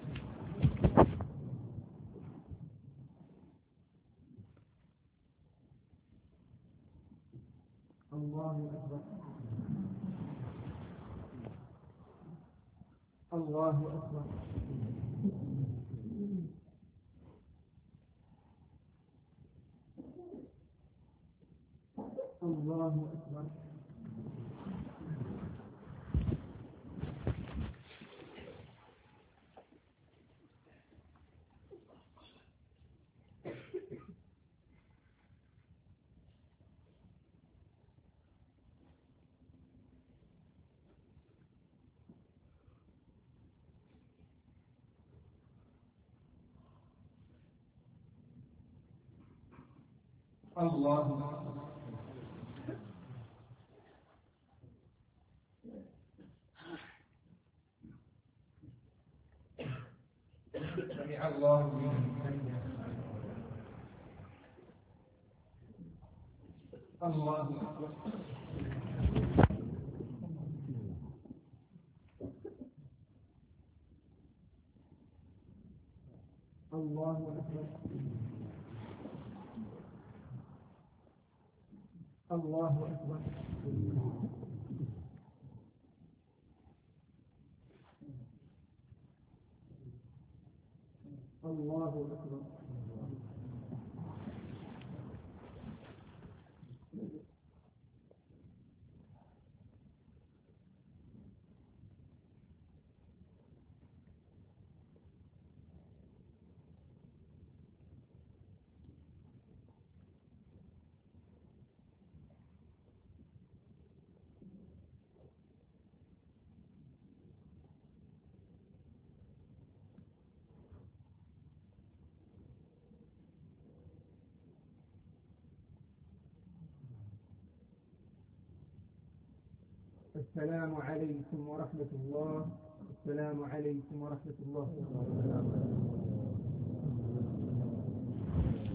D: الله أكبر. الله أكبر. الله أكبر. الله أكبر. سمع الله لمن حمده. الله أكبر. الله أكبر. الله أكبر. الله أكبر. السلام عليكم ورحمة الله. السلام عليكم ورحمة الله.